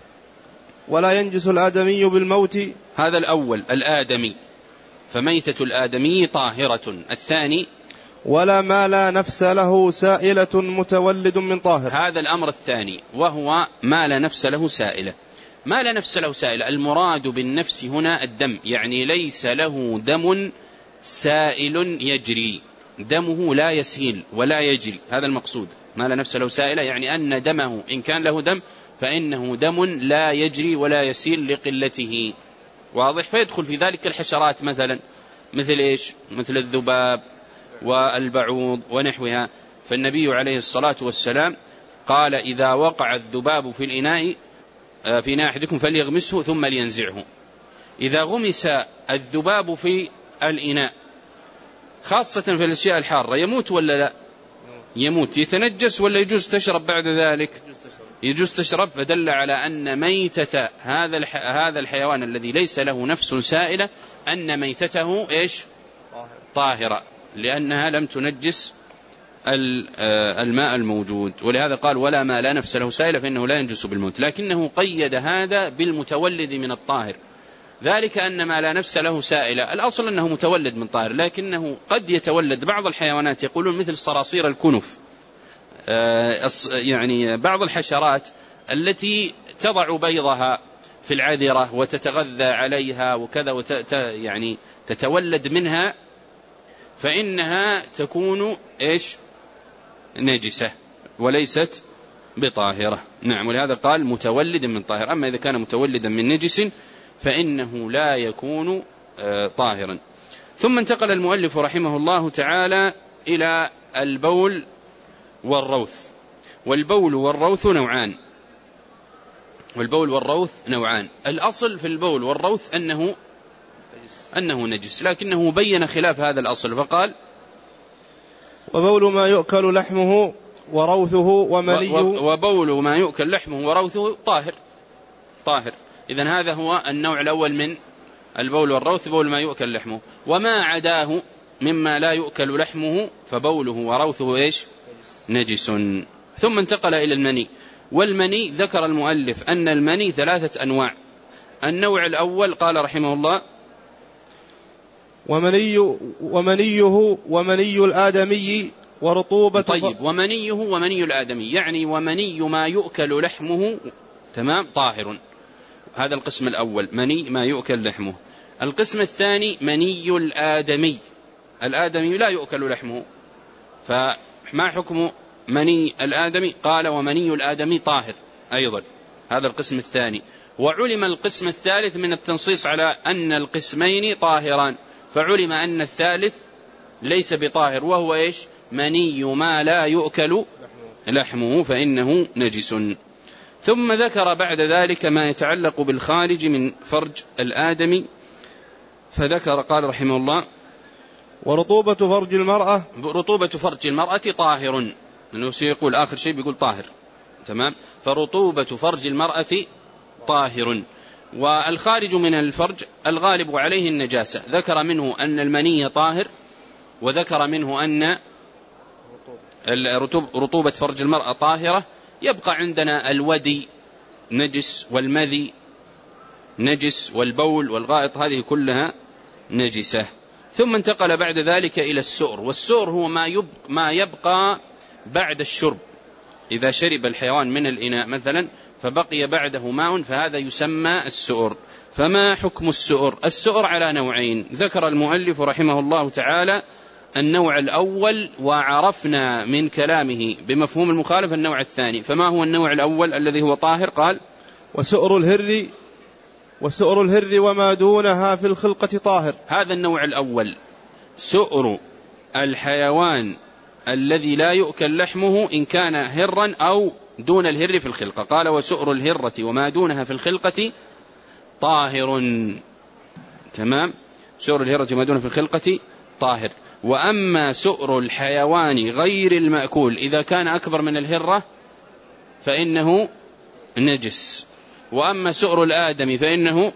ولا ينجس الآدمي بالموت. هذا الأول الآدمي، فميتة الآدمي طاهرة. الثاني ولا ما لا نفس له سائلة متولد من طاهر. هذا الأمر الثاني، وهو ما لا نفس له سائلة. ما لا نفس له سائلة المراد بالنفس هنا الدم، يعني ليس له دم سائل يجري، دمه لا يسيل ولا يجري، هذا المقصود. ما لا نفس له سائلة يعني أن دمه إن كان له دم فإنه دم لا يجري ولا يسيل لقلته، واضح؟ فيدخل في ذلك الحشرات مثلا، مثل إيش؟ مثل الذباب والبعوض ونحوها. فالنبي عليه الصلاة والسلام قال إذا وقع الذباب في الإناء في إناء أحدكم فليغمسه ثم لينزعه. إذا غمس الذباب في الإناء خاصة في الأشياء الحارة يموت ولا لا؟ يموت. يتنجس ولا يجوز تشرب بعد ذلك؟ يجوز تشرب. فدل على أن ميتة هذا هذا الحيوان الذي ليس له نفس سائلة أن ميتته إيش؟ طاهرة، لأنها لم تنجس الماء الموجود. ولهذا قال ولا ما لا نفس له سائلة فإنه لا ينجس بالموت، لكنه قيد هذا بالمتولد من الطاهر، ذلك أن ما لا نفس له سائلة الأصل أنه متولد من طاهر، لكنه قد يتولد بعض الحيوانات يقولون مثل صراصير الكنف، يعني بعض الحشرات التي تضع بيضها في العذرة وتتغذى عليها وكذا وت... يعني تتولد منها، فإنها تكون إيش؟ نجسة وليست بطاهرة. نعم، ولهذا قال متولد من طاهر. أما إذا كان متولدا من نجس فإنه لا يكون طاهرا. ثم انتقل المؤلف رحمه الله تعالى إلى البول والروث. والبول والروث نوعان، والبول والروث نوعان. الأصل في البول والروث أنه أنه نجس، لكنه بين خلاف هذا الأصل فقال وبول ما يؤكل لحمه وروثه ومنيه. وبول ما يؤكل لحمه وروثه طاهر، طاهر. إذن هذا هو النوع الأول من البول والروث، بول ما يؤكل لحمه. وما عداه مما لا يؤكل لحمه فبوله وروثه إيش؟ نجس. ثم انتقل إلى المني. والمني ذكر المؤلف أن المني ثلاثة أنواع. النوع الأول قال رحمه الله ومني ومنيه ومني الآدمي ورطوبة. طيب، ومنيه ومني الآدمي، يعني ومني ما يؤكل لحمه، تمام، طاهر. هذا القسم الأول، مني ما يؤكل لحمه. القسم الثاني مني الآدمي، الآدمي لا يؤكل لحمه، فما حكم مني الآدمي؟ قال ومني الآدمي طاهر أيضا. هذا القسم الثاني. وعلم القسم الثالث من التنصيص على أن القسمين طاهران، فعلم أن الثالث ليس بطاهر، وهو إيش؟ مني ما لا يؤكل لحمه فإنه نجس. ثم ذكر بعد ذلك ما يتعلق بالخارج من فرج الآدمي، فذكر قال رحمه الله ورطوبة فرج المرأة. رطوبة فرج المرأة طاهر، لأنه سيقول آخر شيء بيقول طاهر، تمام. فرطوبة فرج المرأة طاهر. والخارج من الفرج الغالب عليه النجاسة، ذكر منه أن المني طاهر، وذكر منه أن رطوبة فرج المرأة طاهرة. يبقى عندنا الودي نجس، والمذي نجس، والبول والغائط هذه كلها نجسة. ثم انتقل بعد ذلك إلى السؤر. والسؤر هو ما يبقى, ما يبقى بعد الشرب. إذا شرب الحيوان من الإناء مثلا فبقي بعده ماء، فهذا يسمى السؤر. فما حكم السؤر؟ السؤر على نوعين، ذكر المؤلف رحمه الله تعالى النوع الأول، وعرفنا من كلامه بمفهوم المخالف النوع الثاني. فما هو النوع الأول الذي هو طاهر؟ قال وسؤر الهر وسؤر الهر وما دونها في الخلقة طاهر. هذا النوع الأول، سؤر الحيوان الذي لا يؤكل لحمه إن كان هرا أو دون الهر في الخلقة. قال وسؤر الهرة وما دونها في الخلقة طاهر، تمام. سؤر الهرة وما دونها في الخلقة طاهر. وأما سؤر الحيوان غير المأكول إذا كان أكبر من الهرة فإنه نجس. وأما سؤر الآدم فإنه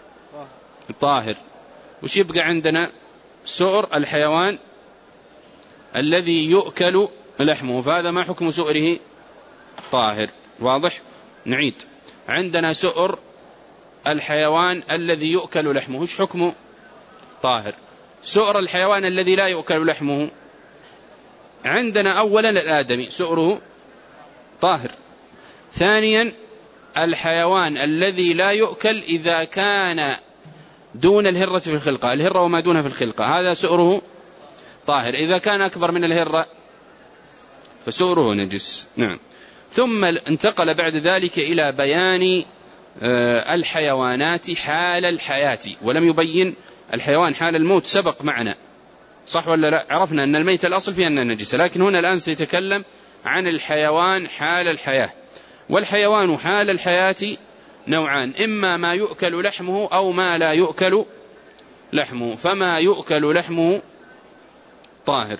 طاهر. وش يبقى عندنا؟ سؤر الحيوان الذي يؤكل لحمه، فهذا ما حكم سؤره؟ طاهر. واضح؟ نعيد. عندنا سؤر الحيوان الذي يؤكل لحمه، وش حكمه؟ طاهر. سؤر الحيوان الذي لا يؤكل لحمه، عندنا أولا الآدمي سؤره طاهر. ثانيا الحيوان الذي لا يؤكل إذا كان دون الهرة في الخلقة، الهرة وما دونها في الخلقة، هذا سؤره طاهر. إذا كان أكبر من الهرة فسؤره نجس. نعم. ثم انتقل بعد ذلك إلى بيان الحيوانات حال الحياة، ولم يبين الحيوان حال الموت، سبق معنا، صح ولا لا؟ عرفنا أن الميت الأصل فيه أنه نجس، لكن هنا الآن سيتكلم عن الحيوان حال الحياة. والحيوان حال الحياة نوعان، إما ما يؤكل لحمه أو ما لا يؤكل لحمه. فما يؤكل لحمه طاهر،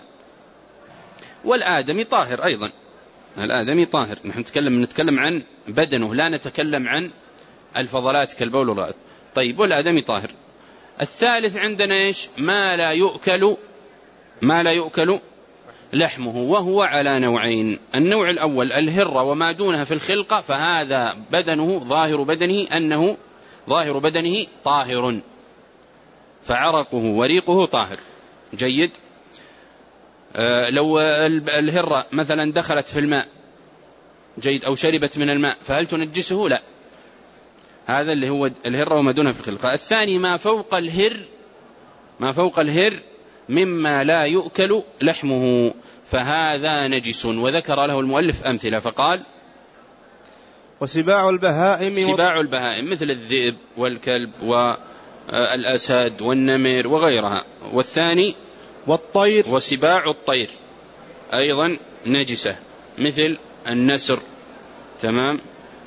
والآدمي طاهر أيضا. الآدمي طاهر، نحن نتكلم نتكلم عن بدنه، لا نتكلم عن الفضلات كالبول والغائط. طيب، والآدمي طاهر. الثالث عندنا إيش؟ ما لا يؤكل ما لا يؤكل لحمه، وهو على نوعين. النوع الأول الهرة وما دونها في الخلقة، فهذا بدنه ظاهر بدنه أنه ظاهر بدنه طاهر، فعرقه وريقه طاهر. جيد. آه لو الهرة مثلا دخلت في الماء، جيد، أو شربت من الماء، فهل تنجسه؟ لا. هذا اللي هو الهرة وما دونها في الخلقة. الثاني ما فوق الهر ما فوق الهر مما لا يؤكل لحمه، فهذا نجس. وذكر له المؤلف أمثلة، فقال وسباع البهائم سباع البهائم مثل الذئب والكلب والأسد والنمر وغيرها. والثاني والطير وسباع الطير أيضا نجسة مثل النسر، تمام.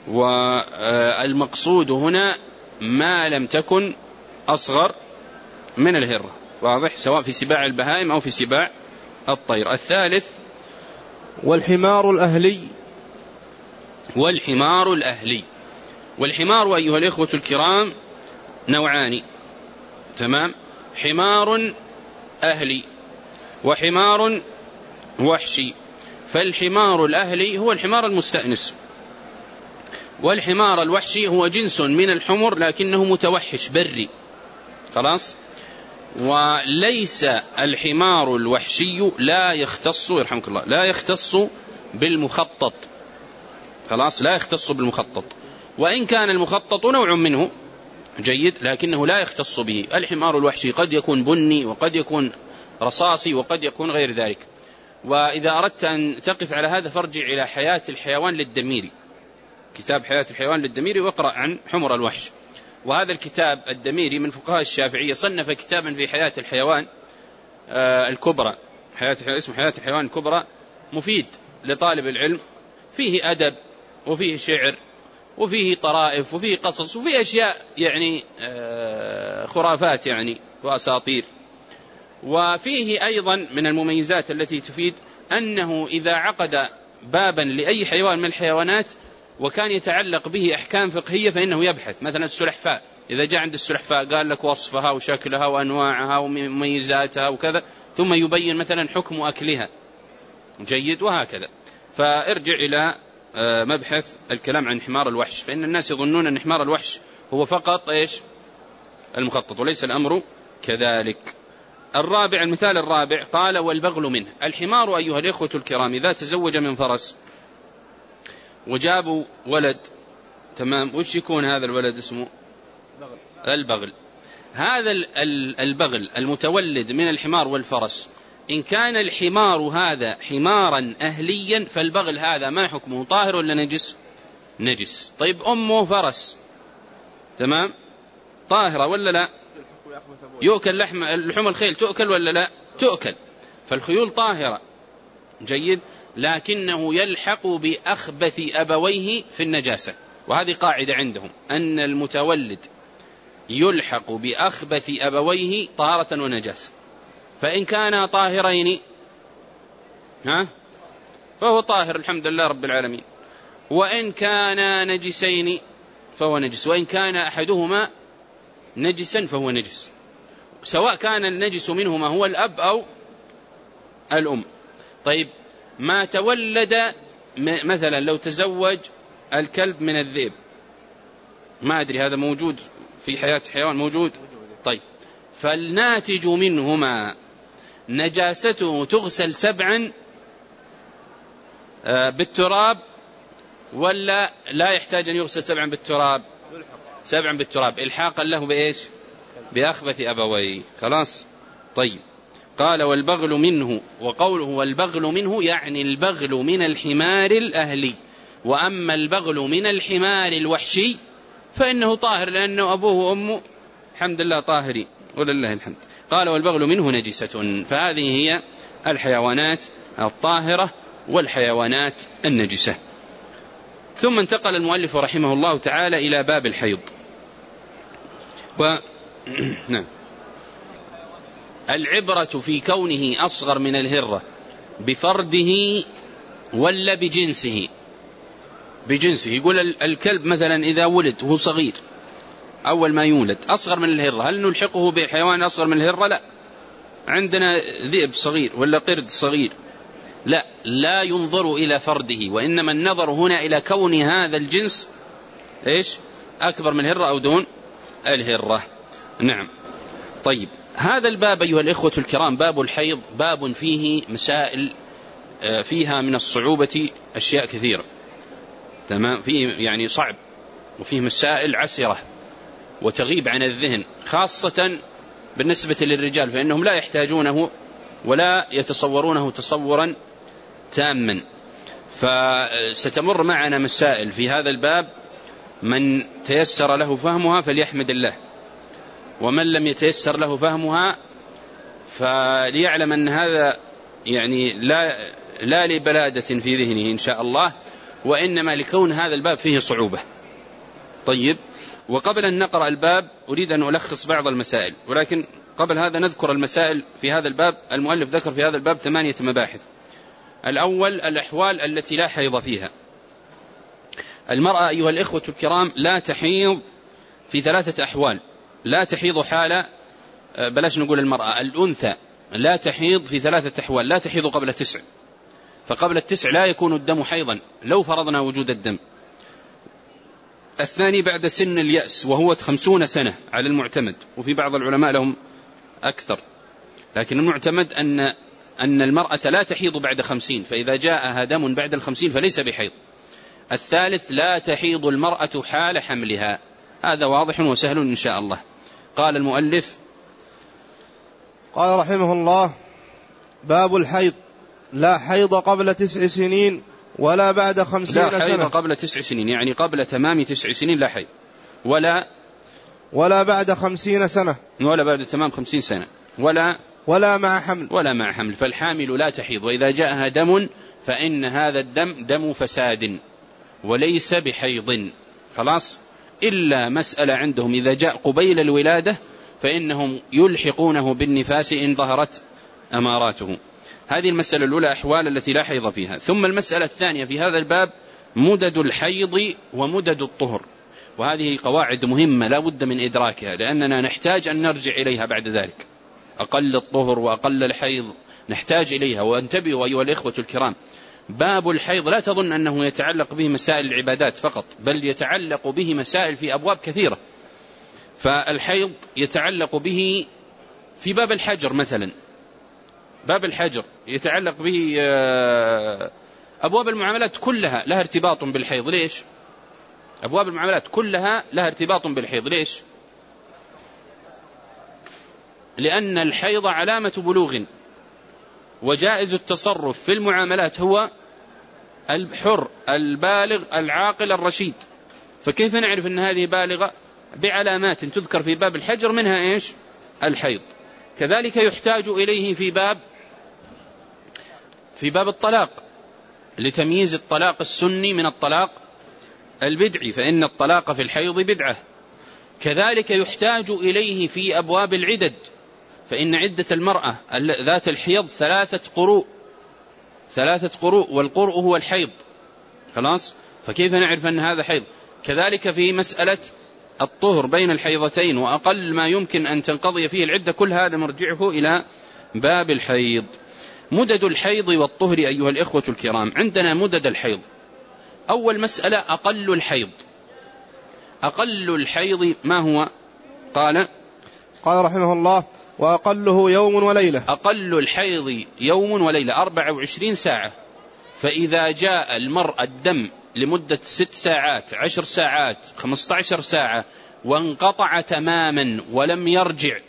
والمقصود هنا ما لم تكن أصغر من الهرة، واضح، سواء في سباع البهائم أو في سباع الطير. الثالث والحمار الأهلي والحمار الأهلي والحمار أيها الإخوة الكرام نوعان، تمام، حمار أهلي وحمار وحشي. فالحمار الأهلي هو الحمار المستأنس، والحمار الوحشي هو جنس من الحمر لكنه متوحش بري، خلاص. وليس الحمار الوحشي لا يختص يرحمك الله لا يختص بالمخطط، خلاص، لا يختص بالمخطط، وإن كان المخطط نوع منه جيد لكنه لا يختص به. الحمار الوحشي قد يكون بني وقد يكون رصاصي وقد يكون غير ذلك. وإذا أردت أن تقف على هذا فارجع إلى حياة الحيوان للدميري، كتاب حياة الحيوان للدميري، واقرأ عن حمر الوحش. وهذا الكتاب الدميري من فقهاء الشافعية صنف كتابا في حياة الحيوان آه الكبرى، حياة اسمه حياة الحيوان الكبرى، مفيد لطالب العلم، فيه أدب وفيه شعر وفيه طرائف وفيه قصص وفيه أشياء يعني آه خرافات يعني وأساطير. وفيه أيضا من المميزات التي تفيد أنه إذا عقد بابا لأي حيوان من الحيوانات وكان يتعلق به أحكام فقهية فإنه يبحث. مثلا السلحفاة، إذا جاء عند السلحفاة قال لك وصفها وشكلها وأنواعها ومميزاتها وكذا، ثم يبين مثلا حكم أكلها، جيد، وهكذا. فارجع إلى مبحث الكلام عن حمار الوحش، فإن الناس يظنون أن حمار الوحش هو فقط إيش المخطط، وليس الأمر كذلك. الرابع، المثال الرابع، قال والبغل منه. الحمار أيها الإخوة الكرام إذا تزوج من فرس وجابوا ولد، تمام، وش يكون هذا الولد اسمه؟ البغل. هذا البغل المتولد من الحمار والفرس، إن كان الحمار هذا حمارا أهليا فالبغل هذا ما حكمه، طاهر ولا نجس؟ نجس. طيب أمه فرس، تمام، طاهرة ولا لا؟ يؤكل لحم لحوم الخيل، تؤكل ولا لا؟ تؤكل. فالخيول طاهرة، جيد، لكنه يلحق بأخبث أبويه في النجاسة. وهذه قاعدة عندهم أن المتولد يلحق بأخبث أبويه طهارة ونجاسة، فإن كانا طاهرين ها فهو طاهر الحمد لله رب العالمين، وإن كانا نجسين فهو نجس، وإن كان أحدهما نجسا فهو نجس، سواء كان النجس منهما هو الأب أو الأم. طيب ما تولد مثلا لو تزوج الكلب من الذئب، ما أدري هذا موجود في حياة حيوان موجود؟ طيب فالناتج منهما نجاسته تغسل سبعا بالتراب ولا لا يحتاج أن يغسل سبعا بالتراب؟ سبعا بالتراب إلحاقا له بإيش؟ بأخبث أبويه، خلاص. طيب قال والبغل منه، وقوله والبغل منه يعني البغل من الحمار الأهلي، وأما البغل من الحمار الوحشي فإنه طاهر لأنه أبوه وأمه الحمد لله طاهرين ولله الحمد. قال والبغل منه نجسة. فهذه هي الحيوانات الطاهرة والحيوانات النجسة. ثم انتقل المؤلف رحمه الله تعالى إلى باب الحيض. و... نعم. العبرة في كونه أصغر من الهرة بفرده ولا بجنسه؟ بجنسه. يقول الكلب مثلا إذا ولد وهو صغير أول ما يولد أصغر من الهرة، هل نلحقه بحيوان أصغر من الهرة؟ لا. عندنا ذئب صغير ولا قرد صغير، لا لا ينظر إلى فرده، وإنما النظر هنا إلى كون هذا الجنس إيش أكبر من الهرة أو دون الهرة. نعم. طيب هذا الباب أيها الإخوة الكرام باب الحيض باب فيه مسائل فيها من الصعوبة أشياء كثيرة، تمام، فيه يعني صعب وفيه مسائل عسرة وتغيب عن الذهن، خاصة بالنسبة للرجال فإنهم لا يحتاجونه ولا يتصورونه تصورا تاما. فستمر معنا مسائل في هذا الباب، من تيسر له فهمها فليحمد الله، ومن لم يتيسر له فهمها فليعلم أن هذا يعني لا, لا لبلادة في ذهنه إن شاء الله، وإنما لكون هذا الباب فيه صعوبة. طيب، وقبل أن نقرأ الباب أريد أن ألخص بعض المسائل، ولكن قبل هذا نذكر المسائل في هذا الباب. المؤلف ذكر في هذا الباب ثمانية مباحث. الأول الأحوال التي لا حيض فيها، المرأة أيها الإخوة الكرام لا تحيض في ثلاثة أحوال. لا تحيض حال، بلاش نقول المرأة، الأنثى لا تحيض في ثلاثة أحوال. لا تحيض قبل التسع، فقبل التسع لا يكون الدم حيضا لو فرضنا وجود الدم. الثاني بعد سن اليأس وهو خمسون سنة على المعتمد، وفي بعض العلماء لهم أكثر، لكن المعتمد أن أن المرأة لا تحيض بعد خمسين، فإذا جاءها دم بعد الخمسين فليس بحيض. الثالث لا تحيض المرأة حال حملها. هذا واضح وسهل إن شاء الله. قال المؤلف قال رحمه الله: باب الحيض. لا حيض قبل تسع سنين ولا بعد خمسين سنة. لا حيض قبل تسع سنين، يعني قبل تمام تسع سنين لا حيض، ولا ولا بعد خمسين سنة، ولا بعد تمام خمسين سنة، ولا ولا مع حمل ولا مع حمل. فالحامل لا تحيض، وإذا جاءها دم فإن هذا الدم دم فساد وليس بحيض. خلاص، إلا مسألة عندهم إذا جاء قبيل الولادة فإنهم يلحقونه بالنفاس إن ظهرت أماراته. هذه المسألة الأولى، أحوال التي لا حيض فيها. ثم المسألة الثانية في هذا الباب مدد الحيض ومدد الطهر، وهذه قواعد مهمة لا بد من إدراكها، لأننا نحتاج أن نرجع إليها بعد ذلك. أقل الطهر وأقل الحيض نحتاج إليها. وانتبهوا أيها الإخوة الكرام، باب الحيض لا تظن أنه يتعلق به مسائل العبادات فقط، بل يتعلق به مسائل في أبواب كثيرة. فالحيض يتعلق به في باب الحجر مثلا، باب الحجر يتعلق به أبواب المعاملات كلها لها ارتباط بالحيض. ليش؟ أبواب المعاملات كلها لها ارتباط بالحيض. ليش؟ لأن الحيض علامة بلوغ، وجائز التصرف في المعاملات هو الحر البالغ العاقل الرشيد. فكيف نعرف أن هذه بالغة؟ بعلامات تذكر في باب الحجر، منها إيش؟ الحيض. كذلك يحتاج إليه في باب في باب الطلاق، لتمييز الطلاق السني من الطلاق البدعي، فإن الطلاق في الحيض بدعة. كذلك يحتاج إليه في أبواب العدد، فإن عدة المرأة ذات الحيض ثلاثة قروء، ثلاثة قروء، والقرء هو الحيض. خلاص، فكيف نعرف أن هذا حيض؟ كذلك في مسألة الطهر بين الحيضتين وأقل ما يمكن أن تنقضي فيه العدة، كل هذا مرجعه إلى باب الحيض. مدد الحيض والطهر أيها الإخوة الكرام، عندنا مدد الحيض. أول مسألة أقل الحيض. أقل الحيض ما هو؟ قال قال رحمه الله: وأقله يوم وليلة. أقل الحيض يوم وليلة، أربع وعشرين ساعة. فإذا جاء المرأة الدم لمدة ست ساعات، عشر ساعات، خمسة عشر ساعة، وانقطع تماما ولم يرجع،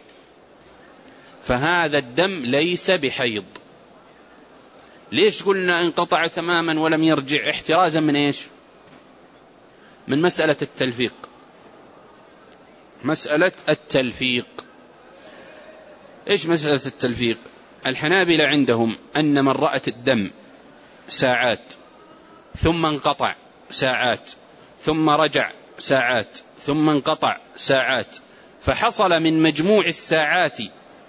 فهذا الدم ليس بحيض. ليش قلنا انقطع تماما ولم يرجع؟ احترازا من ايش؟ من مسألة التلفيق. مسألة التلفيق. ايش مسألة التلفيق؟ الحنابلة عندهم أن من رأت الدم ساعات ثم انقطع ساعات ثم رجع ساعات ثم انقطع ساعات، فحصل من مجموع الساعات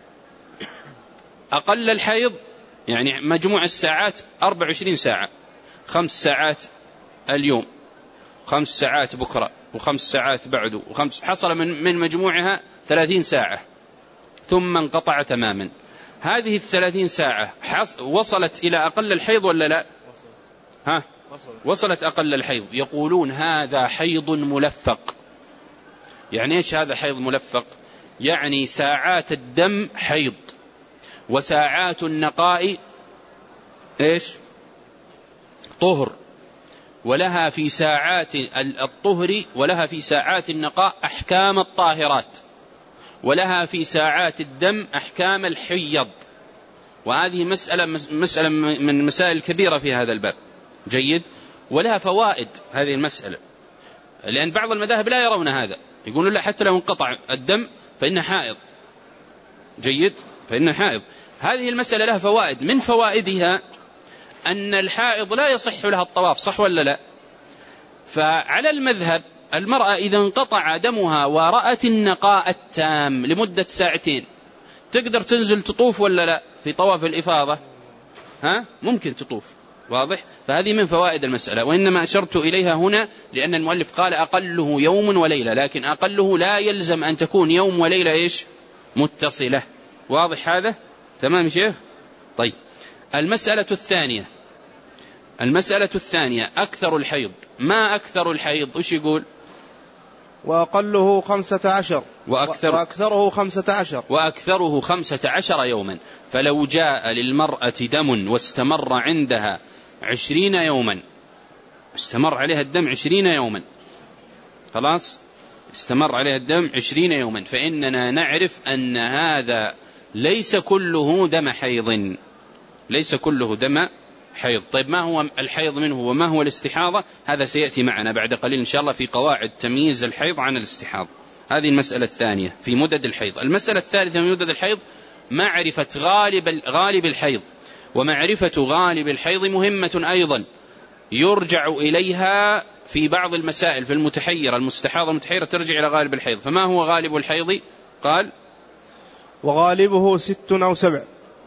أقل الحيض، يعني مجموع الساعات أربع وعشرين ساعة، خمس ساعات اليوم، خمس ساعات بكرة، وخمس ساعات بعده، وخمس، حصل من من مجموعها ثلاثين ساعة ثم انقطع تماما. هذه الثلاثين ساعة وصلت إلى أقل الحيض ولا لا؟ ها؟ وصلت أقل الحيض. يقولون هذا حيض ملفق. يعني إيش هذا حيض ملفق؟ يعني ساعات الدم حيض، وساعات النقاء إيش؟ طهر، ولها في ساعات الطهر ولها في ساعات النقاء أحكام الطاهرات، ولها في ساعات الدم أحكام الحيض. وهذه مسألة مسألة من مسائل الكبيرة في هذا الباب. جيد. ولها فوائد هذه المسألة، لأن بعض المذاهب لا يرون هذا، يقولون لا، حتى لو انقطع الدم فإنه حائض. جيد، فإنه حائض. هذه المسألة لها فوائد، من فوائدها أن الحائض لا يصح لها الطواف، صح ولا لا؟ فعلى المذهب المرأة إذا انقطع دمها ورأت النقاء التام لمدة ساعتين تقدر تنزل تطوف ولا لا؟ في طواف الإفاضة ها؟ ممكن تطوف، واضح؟ فهذه من فوائد المسألة، وإنما أشرت إليها هنا لأن المؤلف قال أقله يوم وليلة، لكن أقله لا يلزم أن تكون يوم وليلة إيش؟ متصلة. واضح هذا؟ تمام شيخ؟ طيب المسألة الثانية، المسألة الثانية أكثر الحيض. ما أكثر الحيض؟ وش يقول؟ وأقله خمسة عشر وأكثر وأكثره خمسة عشر وأكثره خمسة عشر يوما. فلو جاء للمرأة دم واستمر عندها عشرين يوما، استمر عليها الدم عشرين يوما، خلاص استمر عليها الدم عشرين يوما، فإننا نعرف أن هذا ليس كله دم حيض، ليس كله دم حيض. طيب ما هو الحيض منه وما هو الاستحاضة؟ هذا سيأتي معنا بعد قليل إن شاء الله في قواعد تمييز الحيض عن الاستحاضة. هذه المسألة الثانية في مدد الحيض. المسألة الثالثة من مدد الحيض معرفة غالب غالب الحيض، ومعرفة غالب الحيض مهمة أيضا يرجع إليها في بعض المسائل في المتحيرة المستحاضة المتحيرة ترجع إلى غالب الحيض. فما هو غالب الحيض؟ قال وغالبه ست أو سبع،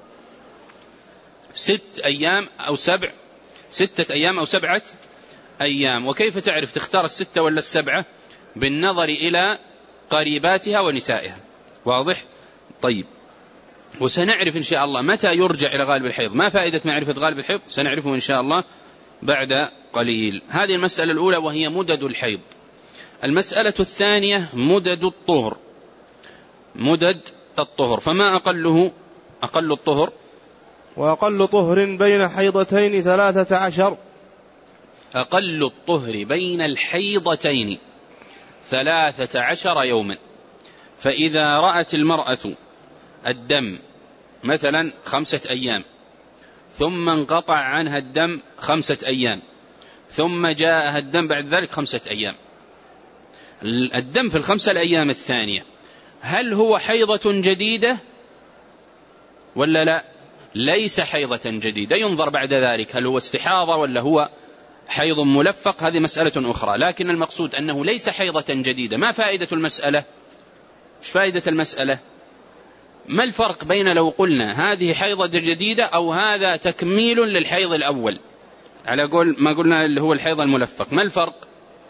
ست أيام أو سبع، ستة أيام أو سبعة أيام. وكيف تعرف تختار الستة ولا السبعة؟ بالنظر إلى قريباتها ونسائها. واضح؟ طيب وسنعرف إن شاء الله متى يرجع إلى غالب الحيض. ما فائدة معرفة غالب الحيض؟ سنعرفه إن شاء الله بعد قليل. هذه المسألة الأولى وهي مدد الحيض. المسألة الثانية مدد الطهر، مدد الطهر. فما أقله؟ أقل الطهر وأقل طهر بين حيضتين ثلاثة عشر. أقل الطهر بين الحيضتين ثلاثة عشر يوما. فإذا رأت المرأة الدم مثلا خمسة أيام، ثم انقطع عنها الدم خمسة أيام، ثم جاءها الدم بعد ذلك خمسة أيام، الدم في الخمسة الأيام الثانية هل هو حيضة جديدة ولا لا؟ ليس حيضة جديدة، ينظر بعد ذلك هل هو استحاضة ولا هو حيض ملفق، هذه مسألة أخرى. لكن المقصود أنه ليس حيضة جديدة. ما فائدة المسألة؟ مش فائدة المسألة؟ ما الفرق بين لو قلنا هذه حيضة جديدة أو هذا تكميل للحيض الأول على قول ما قلنا اللي هو الحيض الملفق؟ ما الفرق؟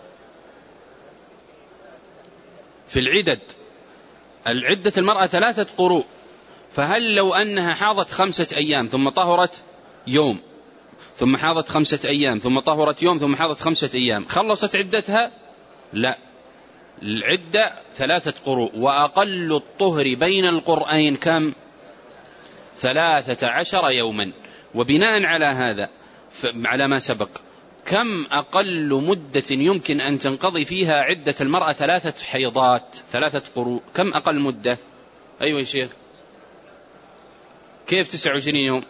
في العدد. العدة المرأة ثلاثة قروء، فهل لو أنها حاضت خمسة أيام ثم طهرت يوم، ثم حاضت خمسة أيام ثم طهرت يوم، ثم حاضت خمسة أيام، خلصت عدتها؟ لا، العدة ثلاثة قروء. وأقل الطهر بين القرآن كم؟ ثلاثة عشر يوما. وبناء على هذا على ما سبق، كم أقل مدة يمكن أن تنقضي فيها عدة المرأة ثلاثة حيضات ثلاثة قروء؟ كم أقل مدة؟ أيوة يا شيخ، كيف تسعة وعشرين يوم؟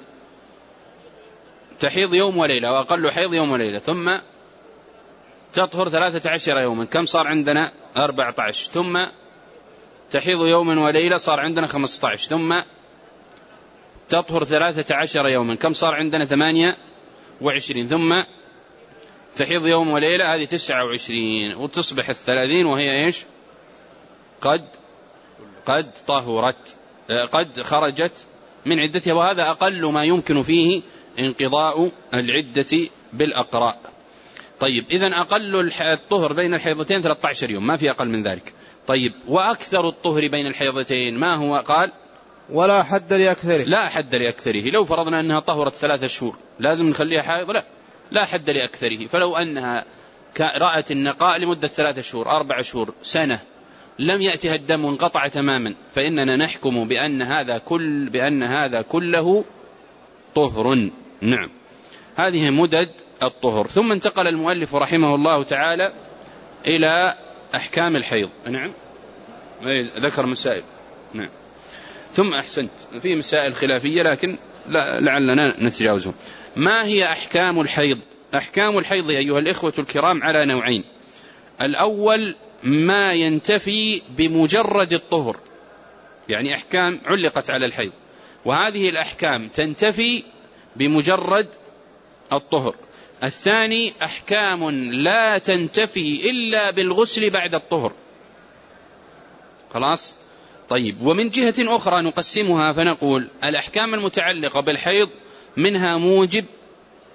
تحيض يوم وليلة وأقل حيض يوم وليلة، ثم تطهر ثلاثة عشر يوما، كم صار عندنا؟ أربعة عشر، ثم تحيض يوما وليلة صار عندنا خمسة عشر، ثم تطهر ثلاثة عشر يوما، كم صار عندنا؟ ثمانية وعشرين، ثم تحيض يوم وليلة، هذه تسعة وعشرين، وتصبح الثلاثين وهي إيش؟ قد قد طهرت، قد خرجت من عدتها. وهذا أقل ما يمكن فيه انقضاء العدة بالأقراء. طيب إذن أقل الطهر بين الحيضتين ثلاثة عشر يوم، ما في أقل من ذلك. طيب وأكثر الطهر بين الحيضتين ما هو؟ قال ولا حد لأكثره. لا حد لأكثره. لو فرضنا أنها طهرت ثلاثة شهور لازم نخليها حائض؟ لا، لا حد لأكثره. فلو أنها رأت النقاء لمدة ثلاثة شهور، أربع شهور، سنة، لم يأتها الدم وانقطع تماما، فإننا نحكم بأن هذا كل بأن هذا كله طهر. نعم، هذه مدد الطهر. ثم انتقل المؤلف رحمه الله تعالى إلى أحكام الحيض. نعم، ذكر مسائل. نعم، ثم أحسنت في مسائل خلافية لكن لعلنا نتجاوزهم. ما هي أحكام الحيض؟ أحكام الحيض أيها الإخوة الكرام على نوعين. الأول ما ينتفي بمجرد الطهر، يعني أحكام علقت على الحيض، وهذه الأحكام تنتفي بمجرد الطهر. الثاني أحكام لا تنتفي إلا بالغسل بعد الطهر. خلاص؟ طيب، ومن جهة أخرى نقسمها فنقول الأحكام المتعلقة بالحيض منها موجب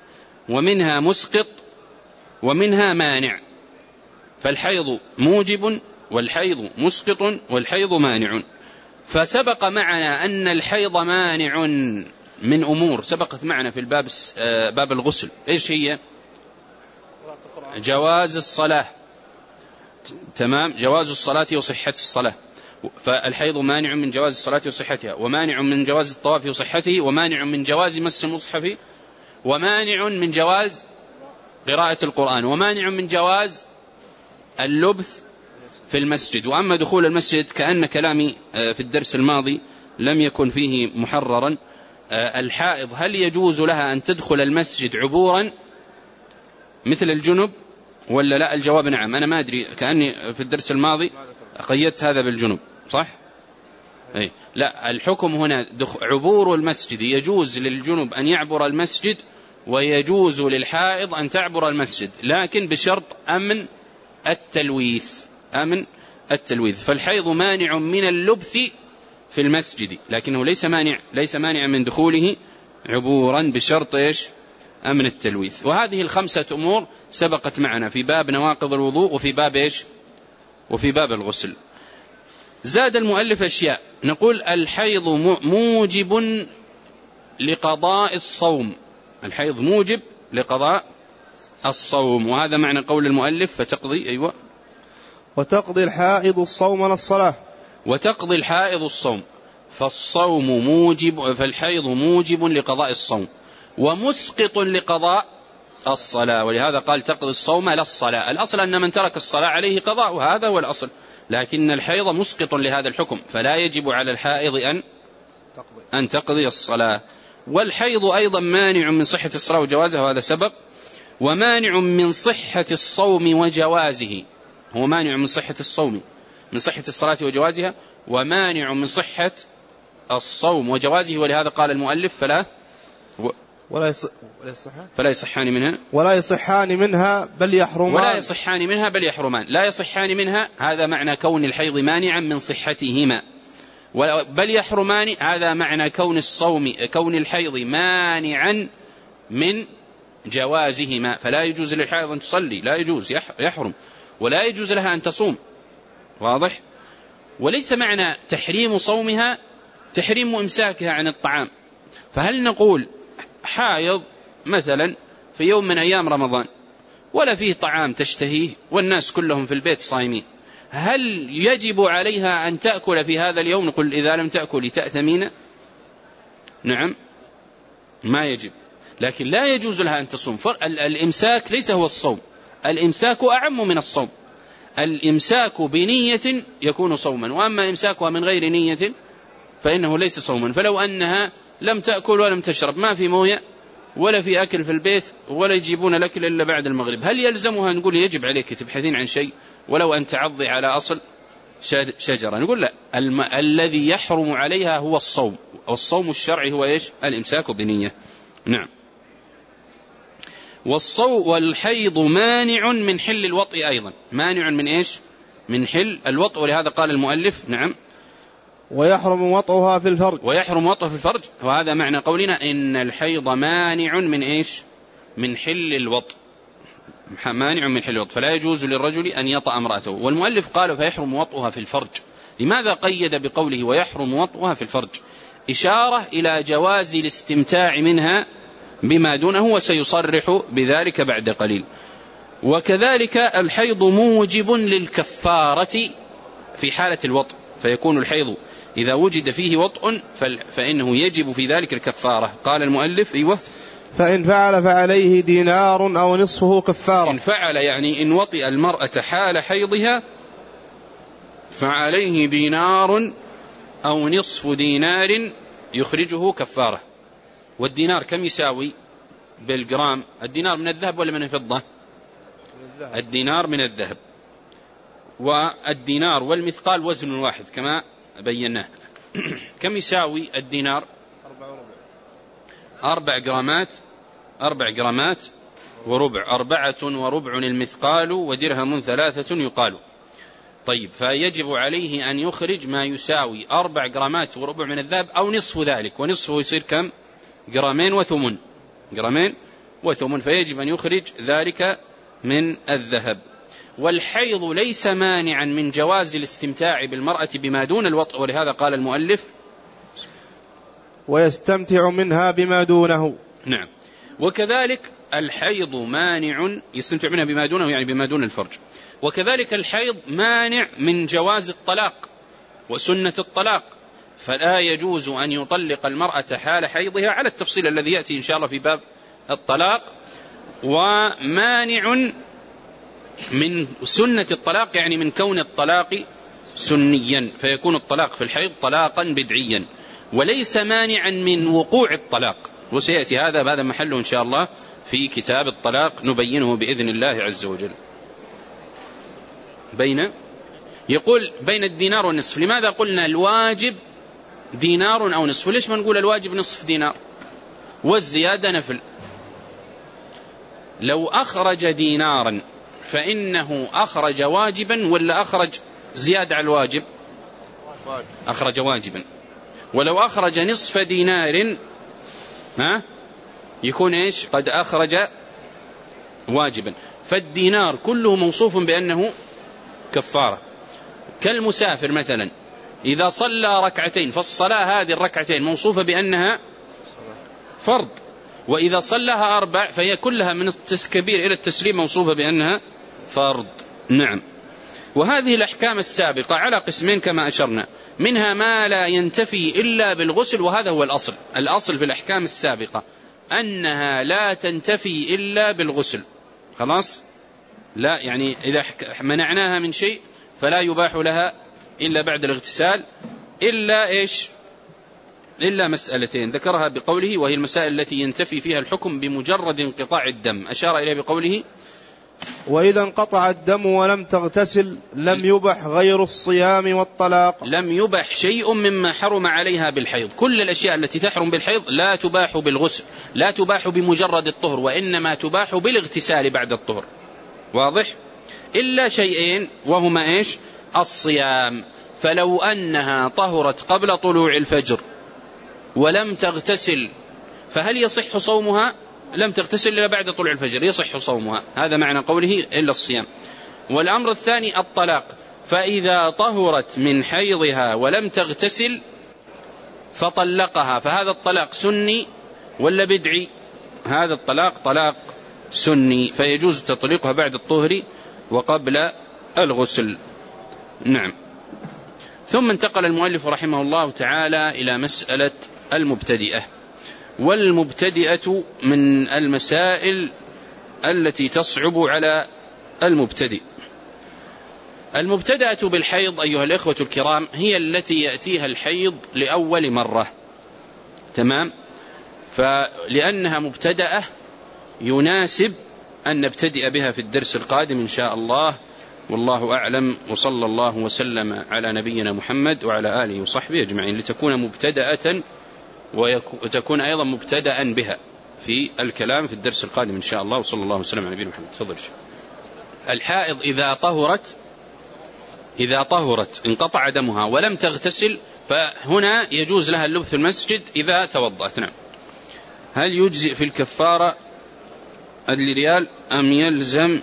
ومنها مسقط ومنها مانع. فالحيض موجب والحيض مسقط والحيض مانع. فسبق معنا أن الحيض مانع من أمور سبقت معنا في الباب باب الغسل. إيش هي؟ جواز الصلاة. تمام، جواز الصلاة وصحة الصلاة. فالحيض مانع من جواز الصلاة وصحتها، ومانع من جواز الطواف وصحته، ومانع من جواز مس المصحف، ومانع من جواز قراءة القرآن، ومانع من جواز اللبث في المسجد. وأما دخول المسجد كأن كلامي في الدرس الماضي لم يكن فيه محررا. الحائض هل يجوز لها أن تدخل المسجد عبورا مثل الجنب ولا لا؟ الجواب نعم. أنا ما أدري، كأني في الدرس الماضي قيدت هذا بالجنب، صح؟ أي لا، الحكم هنا عبور المسجد. يجوز للجنب أن يعبر المسجد ويجوز للحائض أن تعبر المسجد، لكن بشرط أمن التلويث. أمن التلويث. فالحيض مانع من اللبث في المسجد، لكنه ليس مانع ليس مانع من دخوله عبورا بشرط إيش؟ أمن التلويث. وهذه الخمسة أمور سبقت معنا في باب نواقض الوضوء وفي باب إيش؟ وفي باب الغسل. زاد المؤلف أشياء. نقول الحيض موجب لقضاء الصوم. الحيض موجب لقضاء الصوم، وهذا معنى قول المؤلف فتقضي. أيوة. وتقضي الحائض الصوم والصلاة. وتقضي الحائض الصوم. فالصوم موجب، فالحيض موجب لقضاء الصوم ومسقط لقضاء الصلاة، ولهذا قال تقضي الصوم لا الصلاة. الأصل أن من ترك الصلاة عليه قضاء، وهذا هو الأصل، لكن الحيض مسقط لهذا الحكم، فلا يجب على الحائض أن أن تقضي الصلاة. والحيض أيضا مانع من صحة الصلاة وجوازها، وهذا سبق. ومانع من صحة الصوم وجوازه. هو مانع من صحة الصوم، من صحة الصلاة وجوازها، ومانع من صحة الصوم وجوازه، ولهذا قال المؤلف فلا ولا يصح فلا يصحان منها ولا يصحان منها بل يحرمان. ولا يصحان منها بل يحرمان. لا يصحان منها هذا معنى كون الحيض مانعا من صحتهما، بل يحرمان هذا معنى كون الصوم كون الحيض مانعا من جوازهما. فلا يجوز للحائض أن تصلي، لا يجوز، يحرم. ولا يجوز لها أن تصوم، واضح. وليس معنى تحريم صومها تحريم إمساكها عن الطعام. فهل نقول حائض مثلا في يوم من أيام رمضان ولا فيه طعام تشتهيه والناس كلهم في البيت صايمين، هل يجب عليها أن تأكل في هذا اليوم؟ نقول إذا لم تأكل تأثمين. نعم، ما يجب، لكن لا يجوز لها أن تصوم. الإمساك ليس هو الصوم، الإمساك أعم من الصوم. الإمساك بنية يكون صوما، وأما إمساكها من غير نية فإنه ليس صوما. فلو أنها لم تأكل ولم تشرب، ما في موية ولا في أكل في البيت ولا يجيبون الأكل إلا بعد المغرب، هل يلزمها نقول يجب عليك تبحثين عن شيء ولو أن تعضي على أصل شجرة؟ نقول لا، الم... الذي يحرم عليها هو الصوم، والصوم الشرعي هو إيش؟ الإمساك بنية. نعم. والصو والحيض مانع من حل الوطء أيضا، مانع من إيش؟ من حل الوطء، ولهذا قال المؤلف نعم ويحرم وطئها في الفرج. ويحرم وطئها في الفرج، وهذا معنى قولنا إن الحيض مانع من إيش؟ من حل الوطء، مانع من حل الوطء، فلا يجوز للرجل أن يطأ امرأته. والمؤلف قال فيحرم وطئها في الفرج. لماذا قيد بقوله ويحرم وطئها في الفرج؟ إشارة إلى جواز الاستمتاع منها بما دونه، وسيصرح بذلك بعد قليل. وكذلك الحيض موجب للكفارة في حالة الوطء، فيكون الحيض إذا وجد فيه وطء فإنه يجب في ذلك الكفارة. قال المؤلف أيوه فإن فعل فعليه دينار أو نصفه كفارة. إن فعل يعني إن وطئ المرأة حال حيضها فعليه دينار أو نصف دينار يخرجه كفارة. والدينار كم يساوي بالجرام؟ الدينار من الذهب ولا من الفضة؟ الدينار من الذهب. والدينار والمثقال وزن واحد كما بيناه. كم يساوي الدينار؟ أربع جرامات أربع جرامات وربع، أربعة وربع المثقال ودرهم ثلاثة يقال. طيب، فيجب عليه أن يخرج ما يساوي أربع جرامات وربع من الذهب أو نصف ذلك، ونصفه يصير كم؟ جرامين وثمن، جرامين وثمن، فيجب أن يخرج ذلك من الذهب. والحيض ليس مانعا من جواز الاستمتاع بالمرأة بما دون الوطء، ولهذا قال المؤلف ويستمتع منها بما دونه. نعم. وكذلك الحيض مانع، يستمتع منها بما دونه يعني بما دون الفرج. وكذلك الحيض مانع من جواز الطلاق وسنة الطلاق، فلا يجوز أن يطلق المرأة حال حيضها على التفصيل الذي يأتي إن شاء الله في باب الطلاق. ومانع من سنة الطلاق يعني من كون الطلاق سنيا، فيكون الطلاق في الحيض طلاقا بدعيا. وليس مانعا من وقوع الطلاق، وسيأتي هذا هذا محله إن شاء الله في كتاب الطلاق نبينه بإذن الله عز وجل. بين يقول بين الدينار والنصف. لماذا قلنا الواجب دينار أو نصف؟ ليش ما نقول الواجب نصف دينار والزيادة نفل؟ لو أخرج دينارا فإنه أخرج واجبا ولا أخرج زيادة على الواجب؟ أخرج واجبا. ولو أخرج نصف دينار ها يكون إيش؟ قد أخرج واجبا. فالدينار كله موصوف بأنه كفارة. كالمسافر مثلا إذا صلى ركعتين فالصلاة هذه الركعتين موصوفة بأنها فرض، وإذا صلىها أربع فهي كلها من التكبير إلى التسليم موصوفة بأنها فرض. نعم. وهذه الأحكام السابقة على قسمين كما أشرنا، منها ما لا ينتفي إلا بالغسل، وهذا هو الأصل. الأصل في الأحكام السابقة أنها لا تنتفي إلا بالغسل، خلاص. لا يعني إذا منعناها من شيء فلا يباح لها إلا بعد الاغتسال، إلا إيش؟ إلا مسألتين ذكرها بقوله، وهي المسائل التي ينتفي فيها الحكم بمجرد انقطاع الدم، أشار إليه بقوله وإذا انقطع الدم ولم تغتسل لم يبح غير الصيام والطلاق. لم يبح شيء مما حرم عليها بالحيض. كل الأشياء التي تحرم بالحيض لا تباح بالغسل، لا تباح بمجرد الطهر، وإنما تباح بالاغتسال بعد الطهر، واضح؟ إلا شيئين وهما إيش؟ الصيام. فلو أنها طهرت قبل طلوع الفجر ولم تغتسل فهل يصح صومها؟ لم تغتسل إلا بعد طلوع الفجر، يصح صومها. هذا معنى قوله إلا الصيام. والأمر الثاني الطلاق، فإذا طهرت من حيضها ولم تغتسل فطلقها، فهذا الطلاق سني ولا بدعي؟ هذا الطلاق طلاق سني، فيجوز تطليقها بعد الطهر وقبل الغسل. نعم. ثم انتقل المؤلف رحمه الله تعالى إلى مسألة المبتدئة. والمبتدئة من المسائل التي تصعب على المبتدئ. المبتدئة بالحيض أيها الإخوة الكرام هي التي يأتيها الحيض لأول مرة، تمام؟ فلأنها مبتدئة يناسب أن نبتدئ بها في الدرس القادم إن شاء الله، والله أعلم، وصلى الله وسلم على نبينا محمد وعلى آله وصحبه أجمعين، لتكون مبتدأة وتكون أيضا مبتدأ بها في الكلام في الدرس القادم إن شاء الله، وصلى الله وسلم على نبينا محمد. تفضل. الحائض إذا طهرت إذا طهرت انقطع دمها ولم تغتسل، فهنا يجوز لها اللبث في المسجد إذا توضأت. نعم. هل يجزئ في الكفارة الريال أم يلزم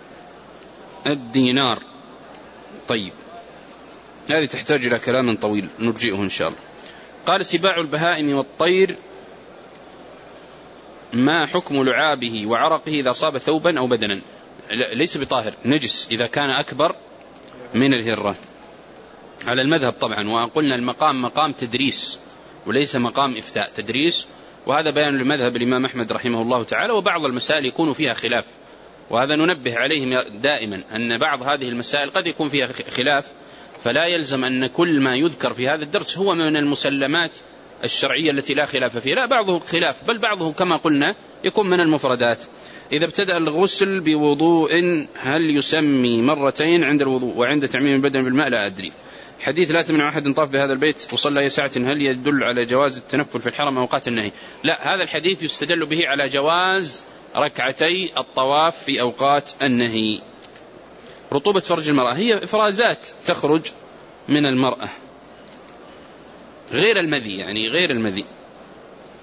الدينار؟ طيب، هذه تحتاج إلى كلام طويل نرجئه إن شاء الله. قال سباع البهائم والطير ما حكم لعابه وعرقه إذا صاب ثوبا أو بدنا؟ ليس بطاهر، نجس إذا كان أكبر من الهرة على المذهب طبعا. وقلنا المقام مقام تدريس وليس مقام إفتاء، تدريس، وهذا بيان لمذهب الإمام أحمد رحمه الله تعالى. وبعض المسائل يكون فيها خلاف، وهذا ننبه عليه دائما أن بعض هذه المسائل قد يكون فيها خلاف، فلا يلزم أن كل ما يذكر في هذا الدرس هو من المسلمات الشرعية التي لا خلاف فيها، لا، بعضه خلاف، بل بعضه كما قلنا يكون من المفردات. إذا ابتدأ الغسل بوضوء هل يسمي مرتين عند الوضوء وعند تعميم البدن بالماء؟ لا أدري. حديث لا تمنع أحد طاف بهذا البيت وصلى أي ساعة هل يدل على جواز التنفل في الحرم أوقات النهي؟ لا، هذا الحديث يستدل به على جواز ركعتي الطواف في أوقات النهي. رطوبة فرج المرأة هي إفرازات تخرج من المرأة غير المذي، يعني غير المذي.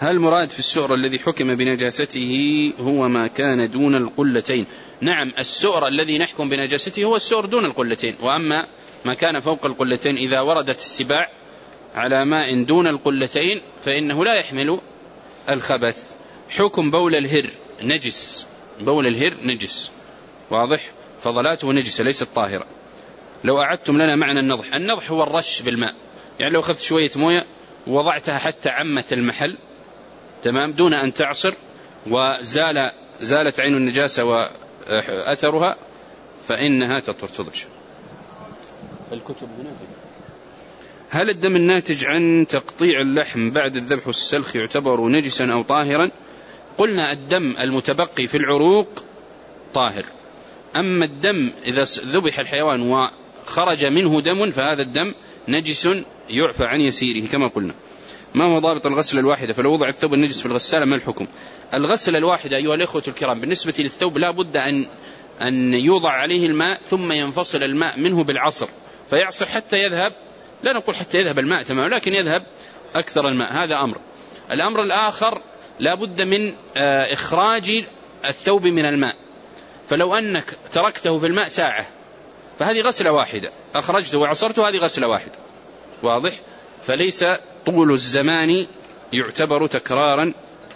هل مراد في السؤر الذي حكم بنجاسته هو ما كان دون القلتين؟ نعم، السؤر الذي نحكم بنجاسته هو السؤر دون القلتين، وأما ما كان فوق القلتين إذا وردت السباع على ماء دون القلتين فإنه لا يحمل الخبث. حكم بول الهر نجس، بول الهر نجس، واضح، فضلاته نجسة ليست طاهرة. لو أعدتم لنا معنى النضح، النضح هو الرش بالماء، يعني لو أخذت شوية موية ووضعتها حتى عمة المحل تمام دون أن تعصر وزال زالت عين النجاسة وأثرها فإنها تطهر. تفضل. الكتب هنا. هل الدم الناتج عن تقطيع اللحم بعد الذبح والسلخ يعتبر نجسا أو طاهرا؟ قلنا الدم المتبقي في العروق طاهر، أما الدم إذا ذبح الحيوان وخرج منه دم فهذا الدم نجس يعفى عن يسيره كما قلنا. ما هو ضابط الغسل الواحدة؟ فلو وضع الثوب النجس في الغسالة ما الحكم؟ الغسل الواحدة أيها الإخوة الكرام بالنسبة للثوب لا بد أن أن يوضع عليه الماء ثم ينفصل الماء منه بالعصر فيعصر حتى يذهب، لا نقول حتى يذهب الماء تمام، لكن يذهب أكثر الماء، هذا أمر. الأمر الآخر لا بد من إخراج الثوب من الماء، فلو أنك تركته في الماء ساعة فهذه غسلة واحدة، أخرجته وعصرته هذه غسلة واحدة، واضح، فليس طول الزمان يعتبر تكرارا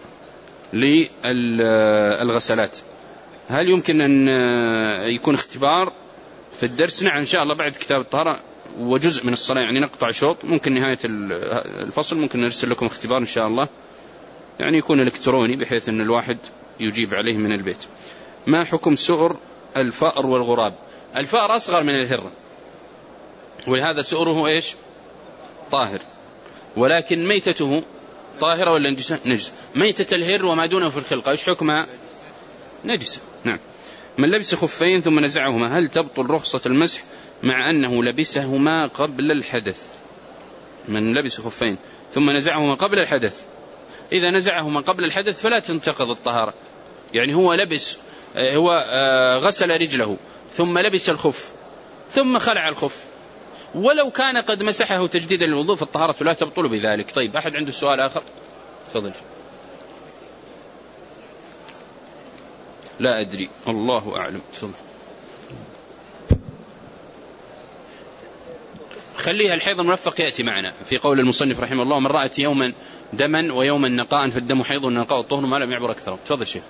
للغسلات. هل يمكن أن يكون اختبار في الدرس؟ نعم إن شاء الله بعد كتاب الطهارة وجزء من الصلاة، يعني نقطع شوط، ممكن نهاية الفصل ممكن نرسل لكم اختبار إن شاء الله، يعني يكون إلكتروني بحيث أن الواحد يجيب عليه من البيت. ما حكم سؤر الفأر والغراب؟ الفأر أصغر من الهرة ولهذا سؤره إيش؟ طاهر، ولكن ميتته طاهرة ولا نجسة؟ نجسة. ميتة الهر وما دونه في الخلقة إيش حكمها؟ نجسة. نعم. من لبس خفين ثم نزعهما هل تبطل رخصة المسح مع أنه لبسهما قبل الحدث؟ من لبس خفين ثم نزعهما قبل الحدث، إذا نزعهما قبل الحدث فلا تنتقض الطهارة، يعني هو لبس هو غسل رجله ثم لبس الخف ثم خلع الخف، ولو كان قد مسحه تجديدا للوضوء فالطهارة لا تبطل بذلك. طيب أحد عنده سؤال آخر؟ تفضل. لا أدري، الله أعلم. تفضل. خليها الحيض المرفق يأتي معنا في قول المصنف رحمه الله من رأت يوما دما ويوما نقاء فالدم حيض والنقاء الطهر ما لم يعبر أكثر. تفضل شيخ.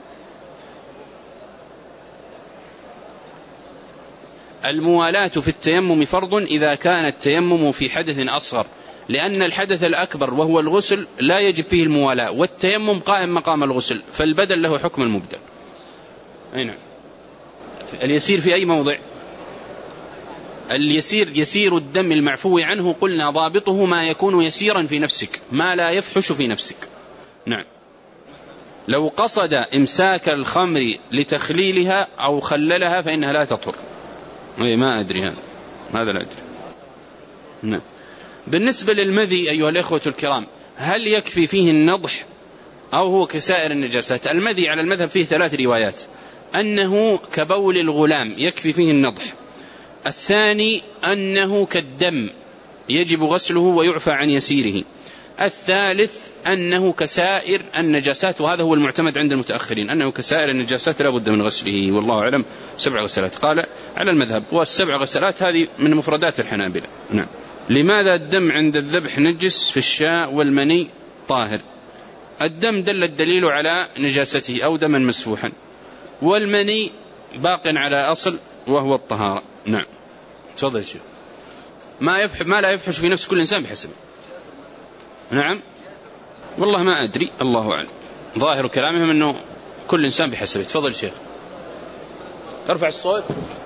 الموالاة في التيمم فرض إذا كان التيمم في حدث أصغر، لأن الحدث الأكبر وهو الغسل لا يجب فيه الموالاة، والتيمم قائم مقام الغسل فالبدل له حكم المبدل. أين اليسير في أي موضع؟ اليسير يسير الدم المعفو عنه قلنا ضابطه ما يكون يسيرا في نفسك ما لا يفحش في نفسك. نعم. لو قصد إمساك الخمر لتخليلها أو خللها فإنها لا تطهر. ما أدري هذا هذا لا أدري. نعم. بالنسبة للمذي أيها الإخوة الكرام هل يكفي فيه النضح أو هو كسائر النجاسات؟ المذي على المذهب فيه ثلاث روايات، أنه كبول الغلام يكفي فيه النضح، الثاني أنه كالدم يجب غسله ويعفى عن يسيره، الثالث أنه كسائر النجاسات، وهذا هو المعتمد عند المتأخرين أنه كسائر النجاسات لا بد من غسله، والله أعلم. سبع غسلات قال على المذهب، والسبع غسلات هذه من مفردات الحنابلة. نعم. لماذا الدم عند الذبح نجس في الشاء والمني طاهر؟ الدم دل الدليل على نجاسته أو دما مسفوحا، والمني باق على أصل وهو الطهارة. نعم. تفضل شيخ. ما يفح ما لا يفحش في نفس كل إنسان بحسبه. نعم. والله ما أدري، الله أعلم. ظاهر كلامهم أنه كل إنسان بحسبه. تفضل شيخ. ارفع الصوت.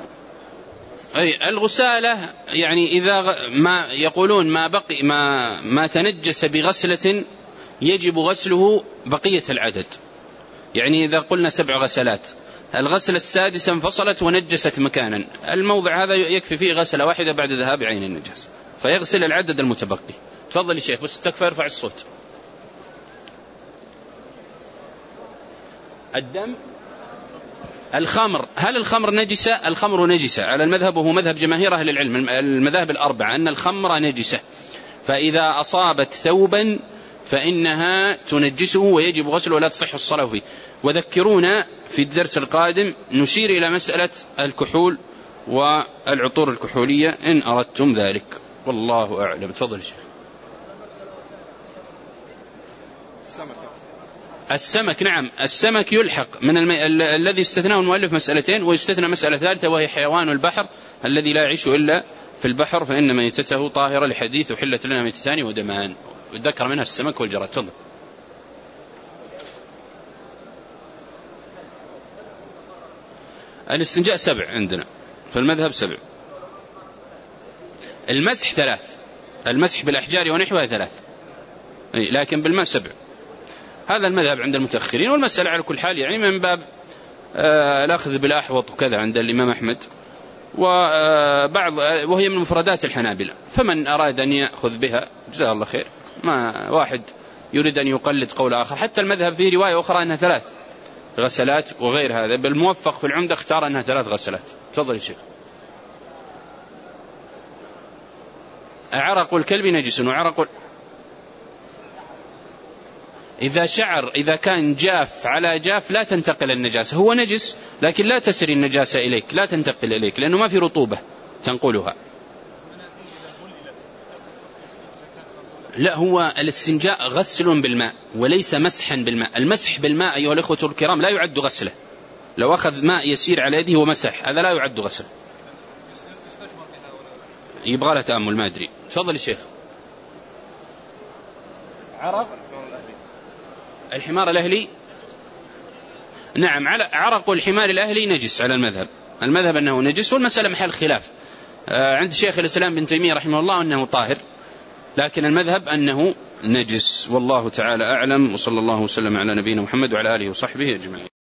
أي الغسالة يعني إذا ما يقولون ما بقي ما ما تنجس بغسلة يجب غسله بقية العدد، يعني إذا قلنا سبع غسلات الغسلة السادسة انفصلت ونجست مكانا، الموضع هذا يكفي فيه غسلة واحدة بعد ذهاب عين النجاس فيغسل العدد المتبقي. تفضل يا شيخ بس تكفى ارفع الصوت. الدم. الخمر، هل الخمر نجسة؟ الخمر نجسة على المذهب وهو مذهب جماهير أهل العلم المذاهب الأربعة أن الخمر نجسة، فإذا أصابت ثوبا فإنها تنجسه ويجب غسله ولا تصح الصلاة فيه. وذكرونا في الدرس القادم نشير إلى مسألة الكحول والعطور الكحولية إن أردتم ذلك، والله أعلم. تفضل شيخ. السمك، نعم السمك يلحق من الم... ال... الذي استثناه المؤلف مسألتين، ويستثنى مسألة ثالثة وهي حيوان البحر الذي لا يعيش إلا في البحر فإن ميتته طاهرة لحديث وحلت لنا ميتتان ودمان، وذكر منها السمك والجراد. تفضل. الاستنجاء سبع عندنا في المذهب سبع. المسح ثلاث، المسح بالأحجار ونحوها ثلاث، لكن بالماء سبع. هذا المذهب عند المتأخرين، والمسألة على كل حال يعني من باب آه الأخذ بالأحوط وكذا عند الإمام أحمد، وبعض وهي من مفردات الحنابلة، فمن أراد أن يأخذ بها جزاه الله خير. ما واحد يريد أن يقلد قول آخر، حتى المذهب فيه رواية أخرى أنها ثلاث غسلات وغير هذا، بالموفق في العمدة اختار أنها ثلاث غسلات. تفضل يا شيخ. عرق الكلب نجس وعرق إذا شعر إذا كان جاف على جاف لا تنتقل النجاسة، هو نجس لكن لا تسري النجاسة إليك، لا تنتقل إليك لأنه ما في رطوبة تنقلها. لا، هو الاستنجاء غسل بالماء وليس مسحا بالماء. المسح بالماء أيها الإخوة الكرام لا يعد غسله، لو أخذ ماء يسير على يده ومسح هذا لا يعد غسل، يبغى له تأمل ما أدري. تفضل يا شيخ. عرق الحمار الأهلي، نعم عرق الحمار الأهلي نجس على المذهب، المذهب أنه نجس، والمسألة محل خلاف عند شيخ الإسلام بن تيمية رحمه الله أنه طاهر، لكن المذهب أنه نجس، والله تعالى أعلم. وصلى الله وسلم على نبينا محمد وعلى آله وصحبه أجمعين.